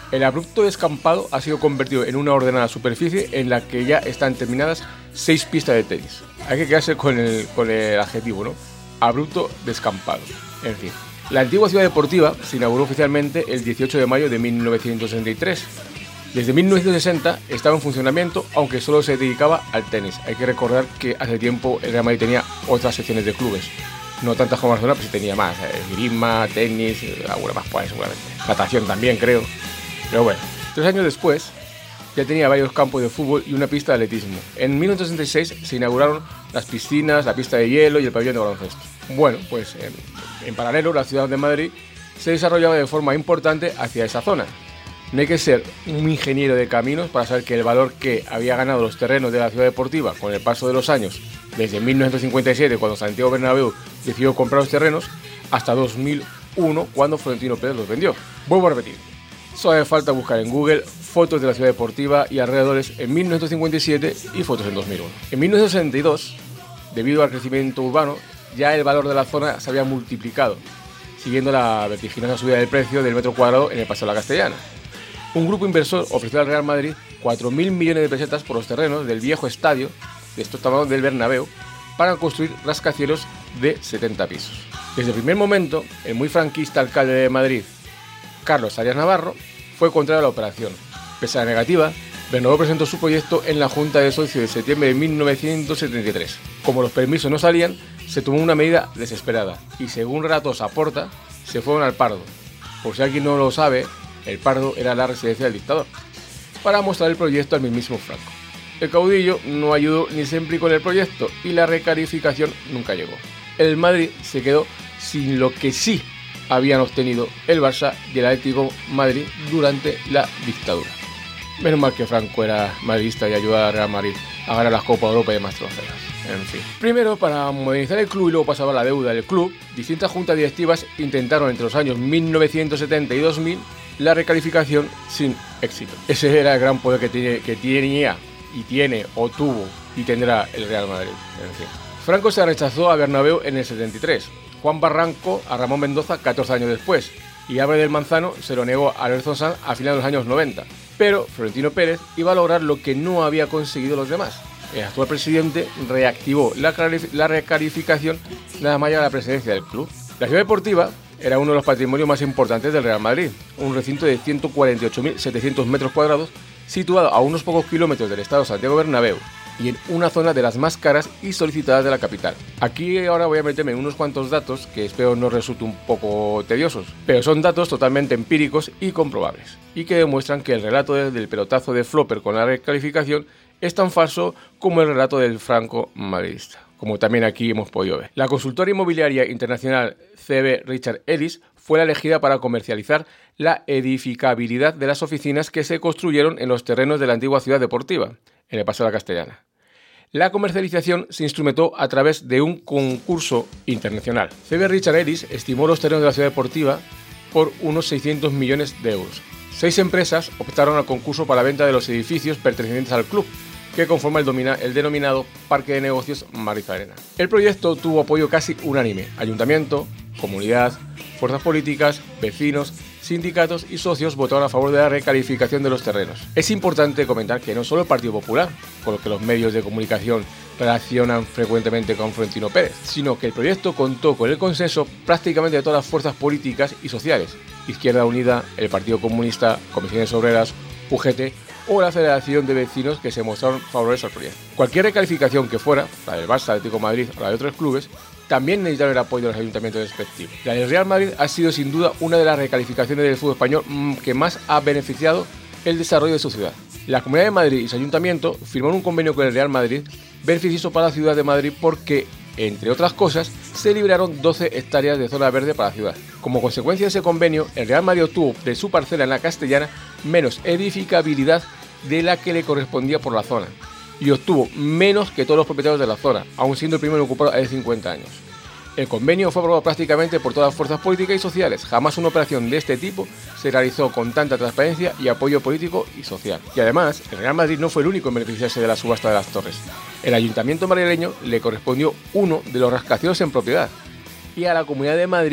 El abrupto descampado ha sido convertido en una ordenada superficie en la que ya están terminadas seis pistas de tenis. Hay que quedarse con el, con el adjetivo, ¿no? Abrupto descampado. En fin. La antigua ciudad deportiva se inauguró oficialmente el dieciocho de mayo de mil novecientos sesenta y tres. Desde mil novecientos sesenta estaba en funcionamiento, aunque solo se dedicaba al tenis. Hay que recordar que hace tiempo el Real Madrid tenía otras secciones de clubes. No tantas como Barcelona, pero sí tenía más. Grima, tenis, alguna más por ahí seguramente. Natación también, creo. Pero bueno, tres años después ya tenía varios campos de fútbol y una pista de atletismo. En mil novecientos sesenta y seis se inauguraron las piscinas, la pista de hielo y el pabellón de baloncesto. Bueno, pues en, en paralelo la ciudad de Madrid se desarrollaba de forma importante hacia esa zona. No hay que ser un ingeniero de caminos para saber que el valor que había ganado los terrenos de la ciudad deportiva con el paso de los años, desde mil novecientos cincuenta y siete, cuando Santiago Bernabéu decidió comprar los terrenos, hasta dos mil uno, cuando Florentino Pérez los vendió. Vuelvo a repetir, solo hace falta buscar en Google fotos de la ciudad deportiva y alrededores en mil novecientos cincuenta y siete y fotos en dos mil uno. En mil novecientos sesenta y dos, debido al crecimiento urbano, ya el valor de la zona se había multiplicado, siguiendo la vertiginosa subida del precio del metro cuadrado en el Paseo de la Castellana. Un grupo inversor ofreció al Real Madrid cuatro mil millones de pesetas por los terrenos del viejo estadio, de estos tamaños del Bernabéu, para construir rascacielos de setenta pisos. Desde el primer momento, el muy franquista alcalde de Madrid, Carlos Arias Navarro, fue contrario a la operación. Pese a la negativa, Bernabéu presentó su proyecto en la Junta de Socios de septiembre de mil novecientos setenta y tres. Como los permisos no salían, se tomó una medida desesperada y, según relatos Aporta, se fueron al Pardo. Por si alguien no lo sabe, el Pardo era la residencia del dictador, para mostrar el proyecto al mismísimo Franco. El caudillo no ayudó ni se implicó en el proyecto y la recalificación nunca llegó. El Madrid se quedó sin lo que sí habían obtenido el Barça y el Atlético Madrid durante la dictadura. Menos mal que Franco era madridista y ayudaba al Real Madrid a ganar las Copas de Europa y demás trofeos. En fin. Primero, para modernizar el club y luego pasar a la deuda del club, distintas juntas directivas intentaron entre los años mil novecientos setenta y dos mil la recalificación sin éxito. Ese era el gran poder que, tiene, que tenía y tiene o tuvo y tendrá el Real Madrid. En fin. Franco se rechazó a Bernabéu en el setenta y tres, Juan Barranco a Ramón Mendoza catorce años después y Álvarez del Manzano se lo negó a Lorenzo Sanz a finales de los años noventa. Pero Florentino Pérez iba a lograr lo que no había conseguido los demás. El actual presidente reactivó la, la recalificación nada más allá de la presidencia del club. La ciudad deportiva era uno de los patrimonios más importantes del Real Madrid, un recinto de ciento cuarenta y ocho mil setecientos metros cuadrados situado a unos pocos kilómetros del estadio Santiago Bernabéu y en una zona de las más caras y solicitadas de la capital. Aquí ahora voy a meterme en unos cuantos datos que espero no resulten un poco tediosos, pero son datos totalmente empíricos y comprobables, y que demuestran que el relato del pelotazo de Flopper con la recalificación es tan falso como el relato del Franco madridista, como también aquí hemos podido ver. La consultora inmobiliaria internacional C B Richard Ellis fue la elegida para comercializar la edificabilidad de las oficinas que se construyeron en los terrenos de la antigua ciudad deportiva, en el Paseo de la Castellana. La comercialización se instrumentó a través de un concurso internacional. C B Richard Ellis estimó los terrenos de la ciudad deportiva por unos seiscientos millones de euros. Seis empresas optaron al concurso para la venta de los edificios pertenecientes al club, que conforma el, domina, el denominado Parque de Negocios Madrid Arena. El proyecto tuvo apoyo casi unánime: ayuntamiento, comunidad, fuerzas políticas, vecinos, sindicatos y socios votaron a favor de la recalificación de los terrenos. Es importante comentar que no solo el Partido Popular, con lo que los medios de comunicación relacionan frecuentemente con Florentino Pérez, sino que el proyecto contó con el consenso prácticamente de todas las fuerzas políticas y sociales: Izquierda Unida, el Partido Comunista, Comisiones Obreras, U G T o la Federación de Vecinos, que se mostraron favorables al proyecto. Cualquier recalificación que fuera, la del Barça, Atlético de Madrid o la de otros clubes, también necesitaron el apoyo de los ayuntamientos respectivos. La del Real Madrid ha sido sin duda una de las recalificaciones del fútbol español que más ha beneficiado el desarrollo de su ciudad. La Comunidad de Madrid y su ayuntamiento firmaron un convenio con el Real Madrid beneficioso para la ciudad de Madrid porque, entre otras cosas, se liberaron doce hectáreas de zona verde para la ciudad. Como consecuencia de ese convenio, el Real Madrid obtuvo de su parcela en la Castellana menos edificabilidad de la que le correspondía por la zona, y obtuvo menos que todos los propietarios de la zona, aun siendo el primero ocupado hace cincuenta años. El convenio fue aprobado prácticamente por todas las fuerzas políticas y sociales. Jamás una operación de este tipo se realizó con tanta transparencia y apoyo político y social. Y además, el Real Madrid no fue el único en beneficiarse de la subasta de las torres. El ayuntamiento madrileño le correspondió uno de los rascacielos en propiedad, y a la Comunidad de Madrid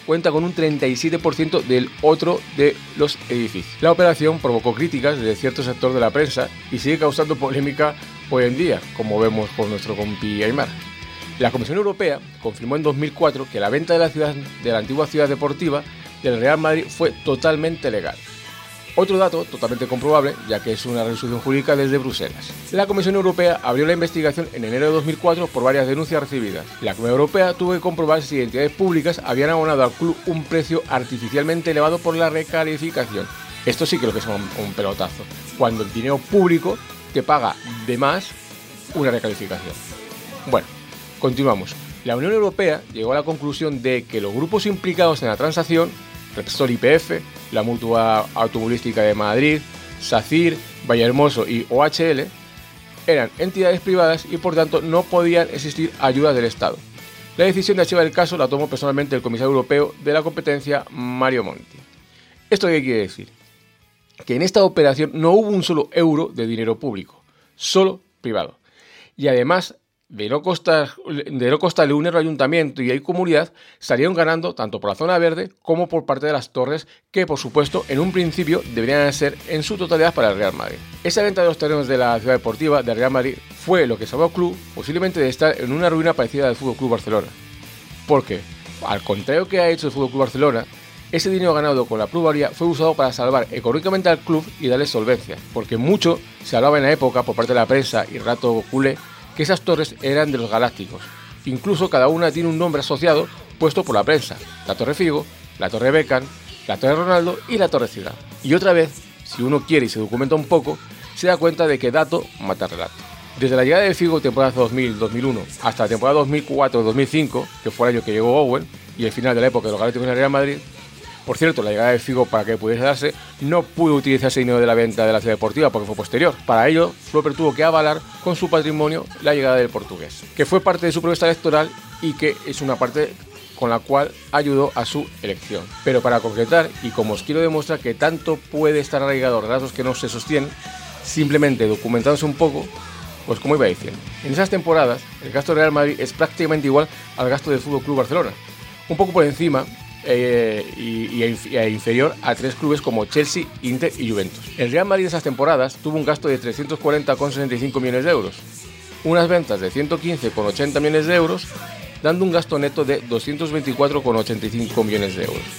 cuenta con un treinta y siete por ciento del otro de los edificios. La operación provocó críticas de cierto sector de la prensa y sigue causando polémica hoy en día, como vemos por nuestro compi Aimar. La Comisión Europea confirmó en dos mil cuatro que la venta de la, ciudad, de la antigua ciudad deportiva del Real Madrid fue totalmente legal. Otro dato totalmente comprobable, ya que es una resolución jurídica desde Bruselas. La Comisión Europea abrió la investigación en enero de dos mil cuatro por varias denuncias recibidas. La Comisión Europea tuvo que comprobar si entidades públicas habían abonado al club un precio artificialmente elevado por la recalificación. Esto sí que es lo que es un, un pelotazo, cuando el dinero público te paga de más una recalificación. Bueno, continuamos. La Unión Europea llegó a la conclusión de que los grupos implicados en la transacción, Repsol Y P F, la Mutua Automovilística de Madrid, SACIR, Vallehermoso y O H L, eran entidades privadas y por tanto no podían existir ayudas del Estado. La decisión de archivar el caso la tomó personalmente el comisario europeo de la competencia, Mario Monti. ¿Esto qué quiere decir? Que en esta operación no hubo un solo euro de dinero público, solo privado. Y además, de no, costar, de no costarle un euro al ayuntamiento y a la comunidad, salieron ganando tanto por la zona verde como por parte de las torres, que por supuesto en un principio deberían ser en su totalidad para el Real Madrid. Esa venta de los terrenos de la ciudad deportiva del Real Madrid fue lo que salvó al club posiblemente de estar en una ruina parecida al F C Barcelona. Porque, al contrario que ha hecho el F C Barcelona, ese dinero ganado con la plusvalía fue usado para salvar económicamente al club y darle solvencia, porque mucho se hablaba en la época por parte de la prensa y rato culé que esas torres eran de los Galácticos. Incluso cada una tiene un nombre asociado puesto por la prensa: la Torre Figo, la Torre Beckham, la Torre Ronaldo y la Torre Ciudad. Y otra vez, si uno quiere y se documenta un poco, se da cuenta de que dato mata relato. Desde la llegada de Figo temporada dos mil dos mil uno hasta la temporada dos mil cuatro dos mil cinco, que fue el año que llegó Owen, y el final de la época de los Galácticos en el Real Madrid, por cierto, la llegada de Figo, para que pudiese darse, no pudo utilizar ese dinero de la venta de la ciudad deportiva porque fue posterior. Para ello, Flopper tuvo que avalar con su patrimonio la llegada del portugués, que fue parte de su propuesta electoral y que es una parte con la cual ayudó a su elección. Pero para concretar, y como os quiero demostrar que tanto puede estar arraigado a relatos que no se sostienen, simplemente documentándose un poco, pues como iba diciendo, en esas temporadas el gasto del Real Madrid es prácticamente igual al gasto del F C Barcelona, un poco por encima, Eh, y, y, y inferior a tres clubes como Chelsea, Inter y Juventus. El Real Madrid en esas temporadas tuvo un gasto de trescientos cuarenta coma sesenta y cinco millones de euros, unas ventas de ciento quince coma ochenta millones de euros, dando un gasto neto de doscientos veinticuatro coma ochenta y cinco millones de euros.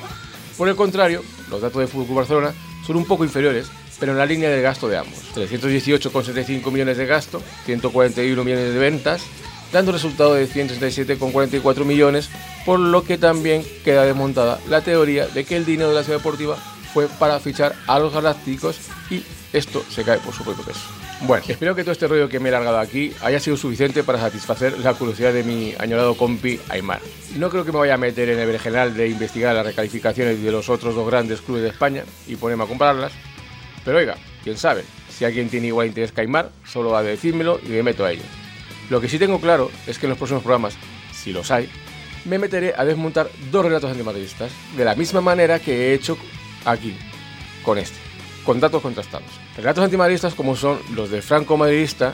Por el contrario, los datos del F C Barcelona son un poco inferiores, pero en la línea del gasto de ambos: trescientos dieciocho coma setenta y cinco millones de gasto, ciento cuarenta y uno millones de ventas, dando resultado de ciento sesenta y siete coma cuarenta y cuatro millones, por lo que también queda desmontada la teoría de que el dinero de la ciudad deportiva fue para fichar a los Galácticos y esto se cae por su propio peso. Bueno, espero que todo este rollo que me he largado aquí haya sido suficiente para satisfacer la curiosidad de mi añorado compi Aimar. No creo que me vaya a meter en el berenjenal de investigar las recalificaciones de los otros dos grandes clubes de España y ponerme a compararlas, pero oiga, quién sabe, si alguien tiene igual interés que Aimar, solo va a decírmelo y me meto a ello. Lo que sí tengo claro es que en los próximos programas, si los hay, me meteré a desmontar dos relatos antimadridistas, de la misma manera que he hecho aquí, con este, con datos contrastados. Relatos antimadridistas como son los de Franco Madridista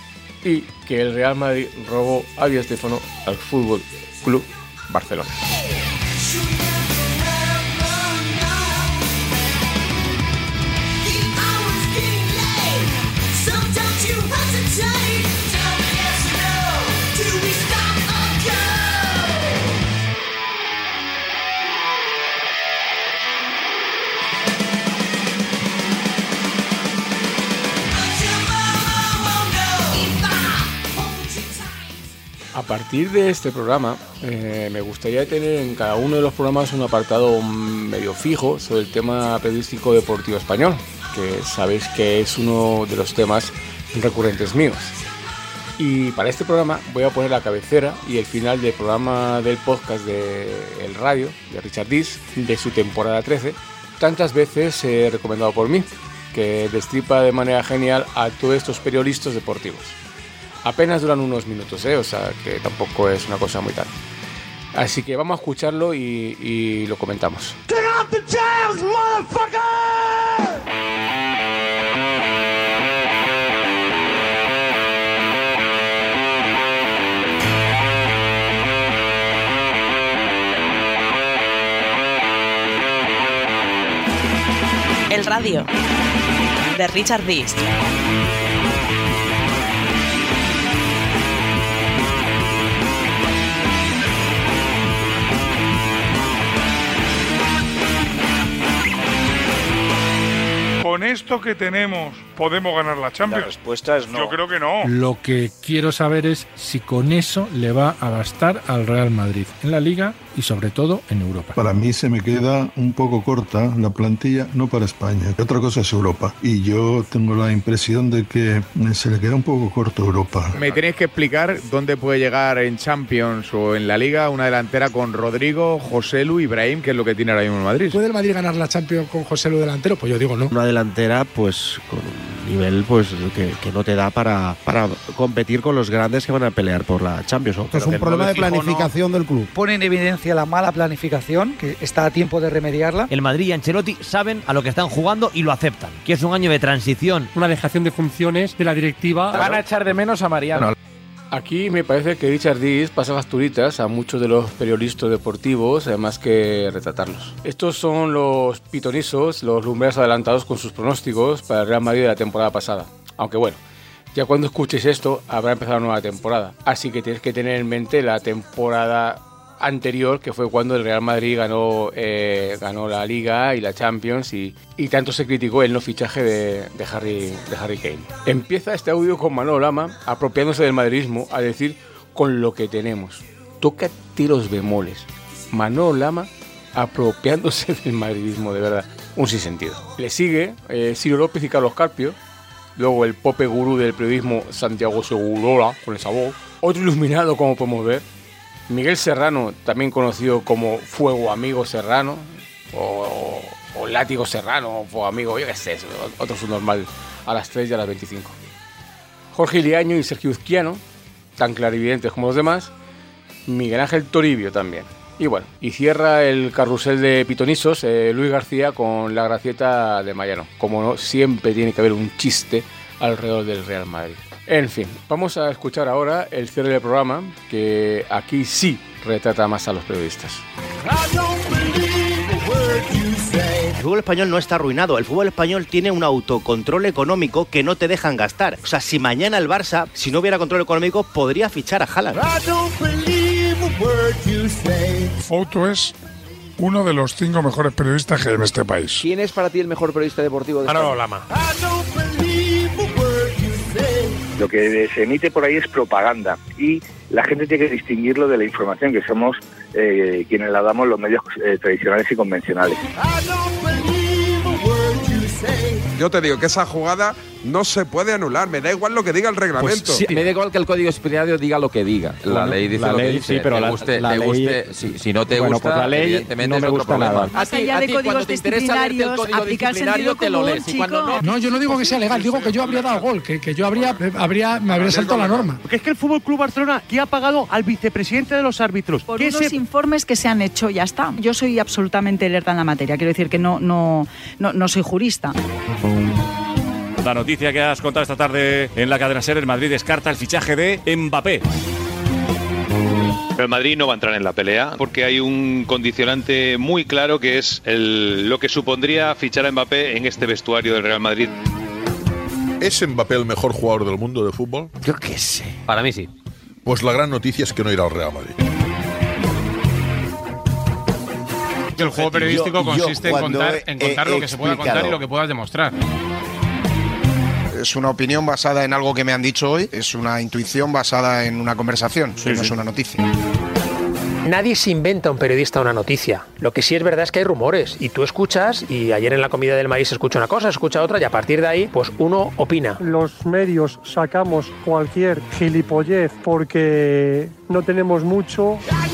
y que el Real Madrid robó a Di Stéfano al Fútbol Club Barcelona. A partir de este programa, eh, me gustaría tener en cada uno de los programas un apartado medio fijo sobre el tema periodístico deportivo español, que sabéis que es uno de los temas recurrentes míos. Y para este programa voy a poner la cabecera y el final del programa del podcast de El Radio, de Richard Dis, de su temporada trece, tantas veces eh, recomendado por mí, que destripa de manera genial a todos estos periodistas deportivos. Apenas duran unos minutos, ¿eh? O sea que tampoco es una cosa muy tarde. Así que vamos a escucharlo y, y lo comentamos. Turn off the jams, motherfucker! Radio, de Richard Beast. ¿Con esto que tenemos podemos ganar la Champions? La respuesta es no. Yo creo que no. Lo que quiero saber es si con eso le va a bastar al Real Madrid en la Liga y sobre todo en Europa. Para mí se me queda un poco corta la plantilla, no para España, que otra cosa es Europa. Y yo tengo la impresión de que se le queda un poco corto Europa. Me tenéis que explicar dónde puede llegar en Champions o en la Liga una delantera con Rodrigo, Joselu y Brahim, que es lo que tiene ahora mismo el Madrid. ¿Puede el Madrid ganar la Champions con Joselu delantero? Pues yo digo no. Una delantera pues con un nivel pues que, que no te da para, para competir con los grandes que van a pelear por la Champions, ¿no? Es un problema de planificación no. del club. Pone en evidencia la mala planificación, que está a tiempo de remediarla. El Madrid y Ancelotti saben a lo que están jugando y lo aceptan, que es un año de transición. Una dejación de funciones de la directiva. Van a echar de menos a Mariano. Aquí me parece que Richard Diz pasa facturitas a muchos de los periodistas deportivos, además que retratarlos. Estos son los pitonizos, los lumbreras adelantados con sus pronósticos para el Real Madrid de la temporada pasada. Aunque bueno, ya cuando escuches esto habrá empezado la nueva temporada. Así que tienes que tener en mente la temporada anterior, que fue cuando el Real Madrid ganó, eh, ganó la Liga y la Champions y, y tanto se criticó el no fichaje de, de, Harry, de Harry Kane. Empieza este audio con Manolo Lama apropiándose del madridismo a decir con lo que tenemos. Toca tiros bemoles. Manolo Lama apropiándose del madridismo, de verdad. Un sinsentido. Le sigue eh, Ciro López y Carlos Carpio. Luego el pope gurú del periodismo Santiago Segurola, con esa voz. Otro iluminado, como podemos ver. Miguel Serrano, también conocido como Fuego Amigo Serrano, o, o, o Látigo Serrano, o Fuego Amigo, yo qué sé, otro subnormal, a las tres y a las veinticinco. Jorge Iliaño y Sergio Uzquiano, tan clarividentes como los demás. Miguel Ángel Toribio también. Y bueno, y cierra el carrusel de pitonizos eh, Luis García con la gracieta de Mariano. Como no, siempre tiene que haber un chiste alrededor del Real Madrid. En fin, vamos a escuchar ahora el cierre del programa, que aquí sí retrata más a los periodistas. El fútbol español no está arruinado. El fútbol español tiene un autocontrol económico que no te dejan gastar. O sea, si mañana el Barça, si no hubiera control económico, podría fichar a Haaland. Fouto es uno de los cinco mejores periodistas que hay en este país. ¿Quién es para ti el mejor periodista deportivo de España? Manolo Lama. Lo que se emite por ahí es propaganda y la gente tiene que distinguirlo de la información, que somos eh, quienes la damos los medios eh, tradicionales y convencionales. Yo te digo que esa jugada no se puede anular, me da igual lo que diga el reglamento. Pues sí, me da igual que el código disciplinario diga lo que diga. La bueno, ley dice la lo ley, que dice. Sí, pero te la, guste, la te ley, guste, si, si no te bueno, gusta, pues la ley evidentemente no es me otro gusta problema. nada. Más allá de códigos disciplinarios, aplicar sentido común, chico. No, no, yo no digo que sea legal, digo que yo habría dado gol, que, que yo habría, habría, me habría saltado la norma. Porque es que el Fútbol Club Barcelona que ha pagado al vicepresidente de los árbitros. Por unos se... informes que se han hecho, ya está. Yo soy absolutamente alerta en la materia, quiero decir que no, no, no, no soy jurista. La noticia que has contado esta tarde en la cadena SER, el Madrid descarta el fichaje de Mbappé. El Madrid no va a entrar en la pelea porque hay un condicionante muy claro que es el, lo que supondría fichar a Mbappé en este vestuario del Real Madrid. ¿Es Mbappé el mejor jugador del mundo de fútbol? Yo qué sé. Para mí sí. Pues la gran noticia es que no irá al Real Madrid. El juego periodístico yo, consiste yo en contar, he, en contar he lo que se pueda contar y lo que puedas demostrar. Es una opinión basada en algo que me han dicho hoy, es una intuición basada en una conversación, sí, no sí. es una noticia. Nadie se inventa un periodista una noticia. Lo que sí es verdad es que hay rumores y tú escuchas, y ayer en la comida del maíz se escucha una cosa, se escucha otra, y a partir de ahí pues uno opina. Los medios sacamos cualquier gilipollez porque no tenemos mucho.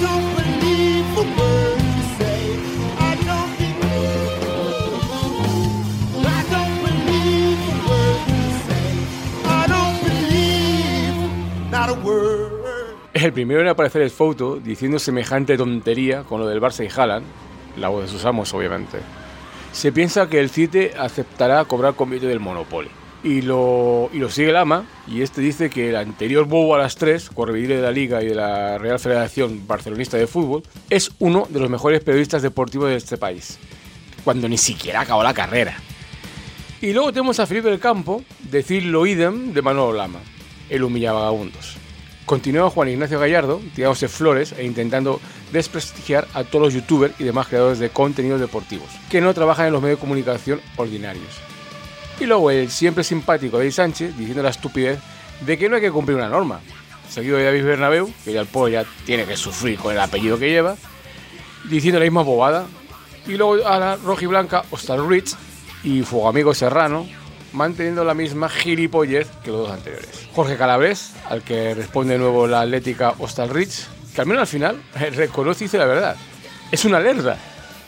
El primero en aparecer es Fouto diciendo semejante tontería con lo del Barça y Haaland, la voz de sus amos obviamente. Se piensa que el Cite aceptará cobrar con billete del Monopoly. Y lo, y lo sigue Lama, y este dice que el anterior bobo a las tres, correvidile de la Liga y de la Real Federación Barcelonista de Fútbol, es uno de los mejores periodistas deportivos de este país, cuando ni siquiera acabó la carrera. Y luego tenemos a Felipe del Campo decir lo idem de Manolo Lama, el humillavagabundos. Continúa Juan Ignacio Gallardo tirándose flores e intentando desprestigiar a todos los youtubers y demás creadores de contenidos deportivos que no trabajan en los medios de comunicación ordinarios. Y luego el siempre simpático David Sánchez diciendo la estupidez de que no hay que cumplir una norma, seguido de David Bernabéu, que ya el pobre ya tiene que sufrir con el apellido que lleva, diciendo la misma bobada. Y luego a la rojiblanca Ostal Rich y Fuego Amigo Serrano manteniendo la misma gilipollez que los dos anteriores. Jorge Calabres, al que responde de nuevo la atlética Ostal Rich, que al menos al final reconoce y dice la verdad. Es una lerda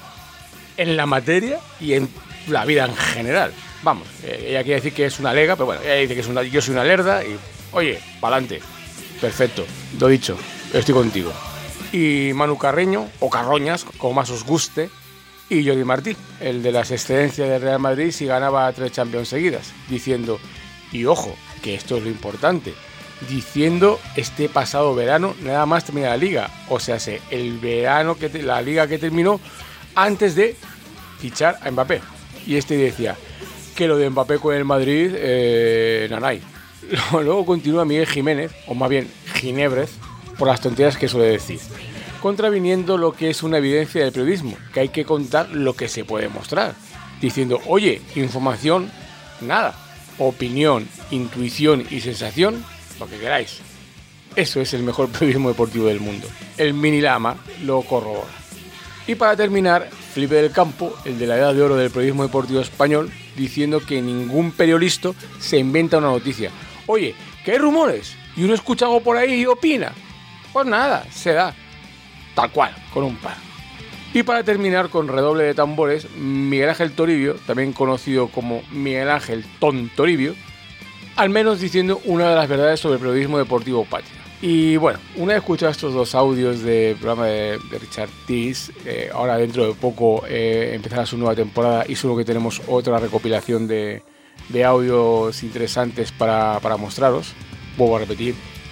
en la materia y en la vida en general. Vamos, ella quiere decir que es una lega, pero bueno, ella dice que es una, yo soy una lerda y, oye, pa'lante. Perfecto, lo dicho, estoy contigo. Y Manu Carreño, o Carroñas, como más os guste, y Jordi Martí, el de las excedencias del Real Madrid si ganaba tres Champions seguidas, diciendo, y ojo, que esto es lo importante, diciendo este pasado verano nada más termina la liga, o sea, el verano, que te, la liga que terminó antes de fichar a Mbappé. Y este decía que lo de Mbappé con el Madrid, eh, nanay. Luego continúa Miguel Jiménez, o más bien Ginébrez, por las tonterías que suele decir, contraviniendo lo que es una evidencia del periodismo, que hay que contar lo que se puede mostrar, diciendo, oye, información, nada, opinión, intuición y sensación, lo que queráis. Eso es el mejor periodismo deportivo del mundo. El Mini Lama lo corrobora. Y para terminar, Felipe del Campo, el de la edad de oro del periodismo deportivo español, diciendo que ningún periodista se inventa una noticia. Oye, que hay rumores, y uno escucha algo por ahí y opina. Pues nada, se da. Tal cual, con un par. Y para terminar, con redoble de tambores, Miguel Ángel Toribio, también conocido como Miguel Ángel Ton Toribio, al menos diciendo una de las verdades sobre el periodismo deportivo patrio. Y bueno, una vez escuchado estos dos audios del programa de, de Richard Tiss, eh, ahora dentro de poco eh, empezará su nueva temporada y seguro que tenemos otra recopilación de, de audios interesantes para, para mostraros. Vuelvo a repetir,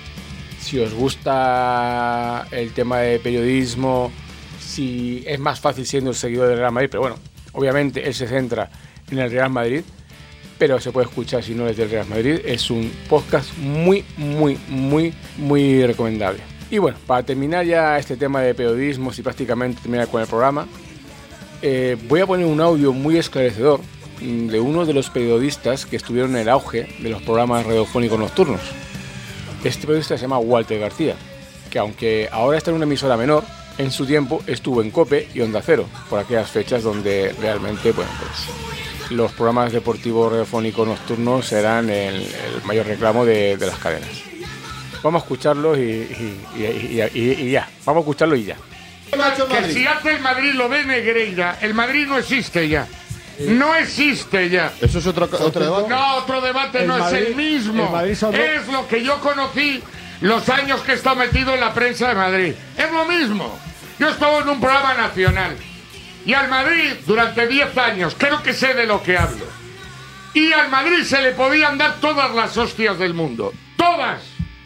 si os gusta el tema de periodismo, si es más fácil siendo el seguidor del Real Madrid, pero bueno, obviamente él se centra en el Real Madrid, pero se puede escuchar si no es del Real Madrid. Es un podcast muy, muy, muy, muy recomendable. Y bueno, para terminar ya este tema de periodismo, si prácticamente terminar con el programa, eh, voy a poner un audio muy esclarecedor de uno de los periodistas que estuvieron en el auge de los programas radiofónicos nocturnos. Este periodista se llama Walter García, que aunque ahora está en una emisora menor, en su tiempo estuvo en COPE y Onda Cero, por aquellas fechas donde realmente, bueno, pues los programas deportivos radiofónicos nocturnos eran el, el mayor reclamo de, de las cadenas. Vamos a escucharlo y, y, y, y, y, y ya, vamos a escucharlo y ya. Que si hace el Madrid lo de Negreira, el Madrid no existe ya. No existe ya. Eso es otro, otro debate. No, otro debate el no Madrid, es el mismo. El solo... Es lo que yo conocí los años que he estado metido en la prensa de Madrid. Es lo mismo. Yo estaba en un programa nacional. Y al Madrid, durante diez años, creo que sé de lo que hablo. Y al Madrid se le podían dar todas las hostias del mundo. Todas.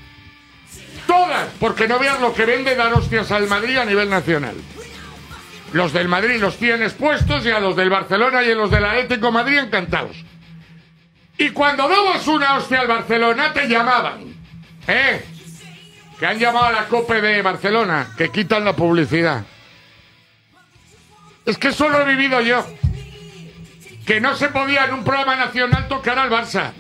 Todas. Porque no veas lo que vende dar hostias al Madrid a nivel nacional. Los del Madrid los tienen expuestos y a los del Barcelona y a los del Atlético de Madrid encantados. Y cuando dabas una hostia al Barcelona te llamaban. ¿Eh? Que han llamado a la COPE de Barcelona, que quitan la publicidad. Es que eso lo he vivido yo. Que no se podía en un programa nacional tocar al Barça.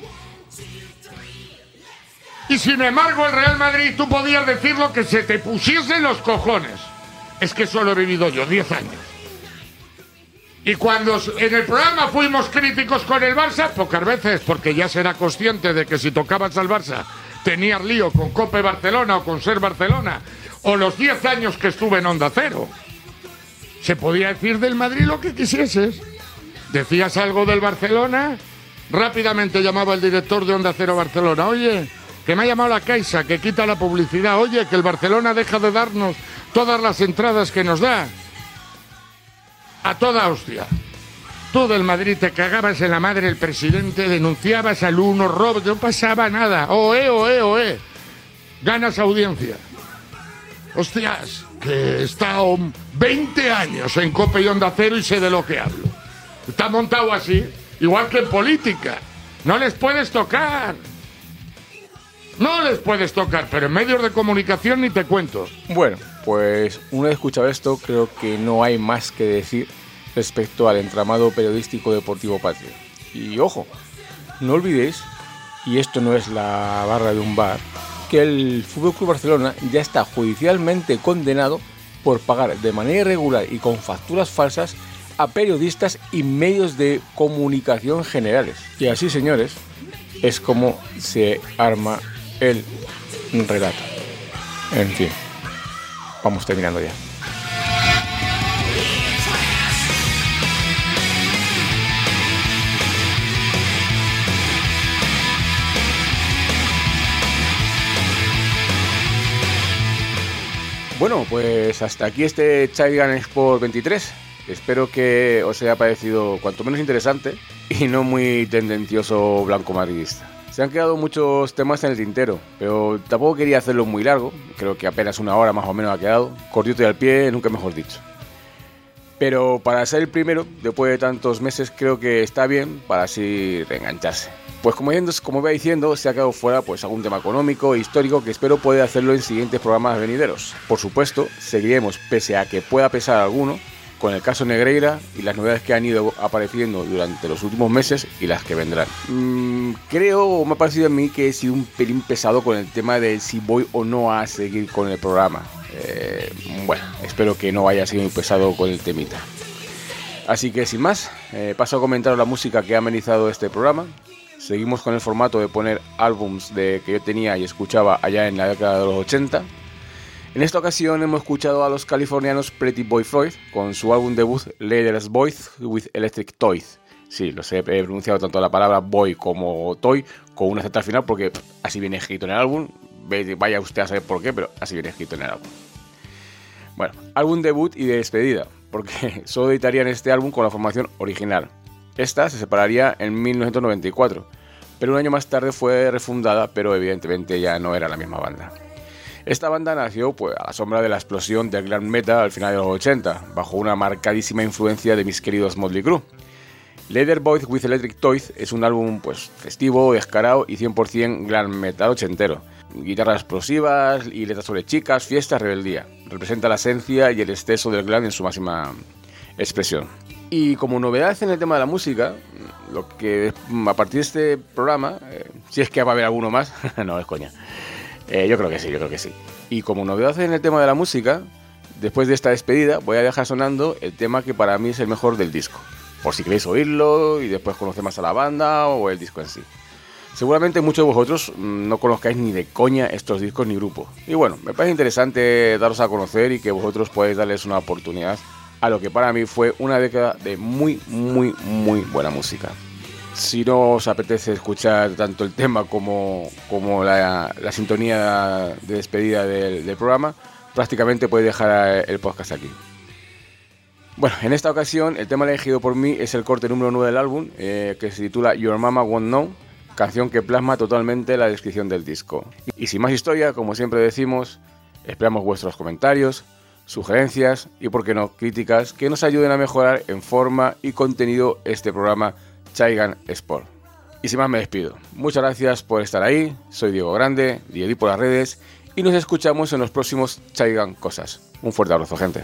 Y sin embargo el Real Madrid tú podías decir lo que se te pusiese en los cojones. Es que eso lo he vivido yo, diez años. Y cuando en el programa fuimos críticos con el Barça, pocas veces, porque ya será consciente de que si tocabas al Barça tenías lío con COPE Barcelona o con Ser Barcelona, o los diez años que estuve en Onda Cero. Se podía decir del Madrid lo que quisieses. Decías algo del Barcelona, rápidamente llamaba el director de Onda Cero Barcelona. Oye, que me ha llamado la Caixa, que quita la publicidad. Oye, que el Barcelona deja de darnos todas las entradas que nos da. A toda hostia. Tú del Madrid te cagabas en la madre del presidente, denunciabas al uno, robos, no pasaba nada. Oe, oe, oe. Ganas audiencia. Hostias, que he estado veinte años en COPE y Onda Cero y sé de lo que hablo. Está montado así. Igual que en política. No les puedes tocar. No les puedes tocar, pero en medios de comunicación ni te cuento. Bueno, pues una vez escuchado esto, creo que no hay más que decir respecto al entramado periodístico deportivo patrio. Y ojo, no olvidéis, y esto no es la barra de un bar, que el F C Barcelona ya está judicialmente condenado por pagar de manera irregular y con facturas falsas a periodistas y medios de comunicación generales. Y así, señores, es como se arma el relato. En fin, vamos terminando ya. Bueno, pues hasta aquí este Chaigan Sport veintitrés. Espero que os haya parecido cuanto menos interesante y no muy tendencioso blanco madridista. Se han quedado muchos temas en el tintero, pero tampoco quería hacerlo muy largo. Creo que apenas una hora más o menos ha quedado. Cortito y al pie, nunca mejor dicho. Pero para ser el primero, después de tantos meses, creo que está bien para así reengancharse. Pues como, yendo, como iba diciendo, se ha quedado fuera pues algún tema económico e histórico que espero poder hacerlo en siguientes programas venideros. Por supuesto, seguiremos, pese a que pueda pesar alguno, con el caso Negreira y las novedades que han ido apareciendo durante los últimos meses y las que vendrán. Mm, creo, o me ha parecido a mí, que he sido un pelín pesado con el tema de si voy o no a seguir con el programa. Eh, bueno, espero que no vaya a ser muy pesado con el temita. Así que sin más, eh, paso a comentaros la música que ha amenizado este programa. Seguimos con el formato de poner álbums de que yo tenía y escuchaba allá en la década de los ochenta. En esta ocasión hemos escuchado a los californianos Pretty Boy Floyd con su álbum debut Leather's Boys with Electric Toys. Sí, los he pronunciado tanto la palabra boy como toy con una Z al final porque pff, así viene escrito en el álbum. Vaya usted a saber por qué, pero así viene escrito en el álbum. Bueno, álbum debut y de despedida, porque solo editarían este álbum con la formación original. Esta se separaría en mil novecientos noventa y cuatro, pero un año más tarde fue refundada, pero evidentemente ya no era la misma banda. Esta banda nació pues, a la sombra de la explosión del glam metal al final de los ochenta, bajo una marcadísima influencia de mis queridos Motley Crue. Leather Boys with Electric Toys es un álbum pues, festivo, descarado y cien por ciento glam metal ochentero. Guitarras explosivas y letras sobre chicas, fiestas, rebeldía. Representa la esencia y el exceso del glam en su máxima expresión. Y como novedad en el tema de la música, lo que a partir de este programa, eh, si es que va a haber alguno más, no es coña, eh, yo creo que sí, yo creo que sí. Y como novedad en el tema de la música, después de esta despedida voy a dejar sonando el tema que para mí es el mejor del disco, por si queréis oírlo y después conocer más a la banda o el disco en sí. Seguramente muchos de vosotros no conozcáis ni de coña estos discos ni grupos. Y bueno, me parece interesante daros a conocer y que vosotros podáis darles una oportunidad a lo que para mí fue una década de muy, muy, muy buena música. Si no os apetece escuchar tanto el tema como, como la, la sintonía de despedida del, del programa, prácticamente podéis dejar el podcast aquí. Bueno, en esta ocasión el tema elegido por mí es el corte número nueve del álbum, eh, que se titula Your Mama Won't Know, canción que plasma totalmente la descripción del disco. Y, y sin más historia, como siempre decimos, esperamos vuestros comentarios, sugerencias y, por qué no, críticas que nos ayuden a mejorar en forma y contenido este programa Chaigan Sport. Y sin más me despido. Muchas gracias por estar ahí. Soy Diego Grande, Diego por las redes, y nos escuchamos en los próximos Chaigan Cosas. Un fuerte abrazo, gente.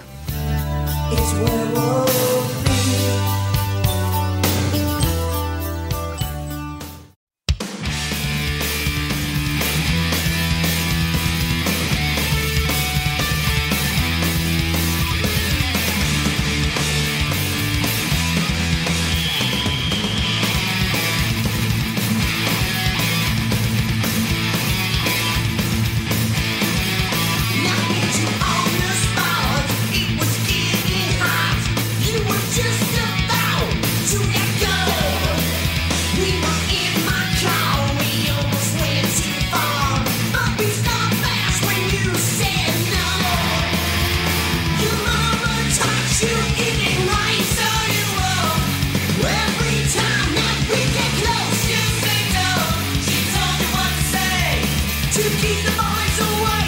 To keep the boys away.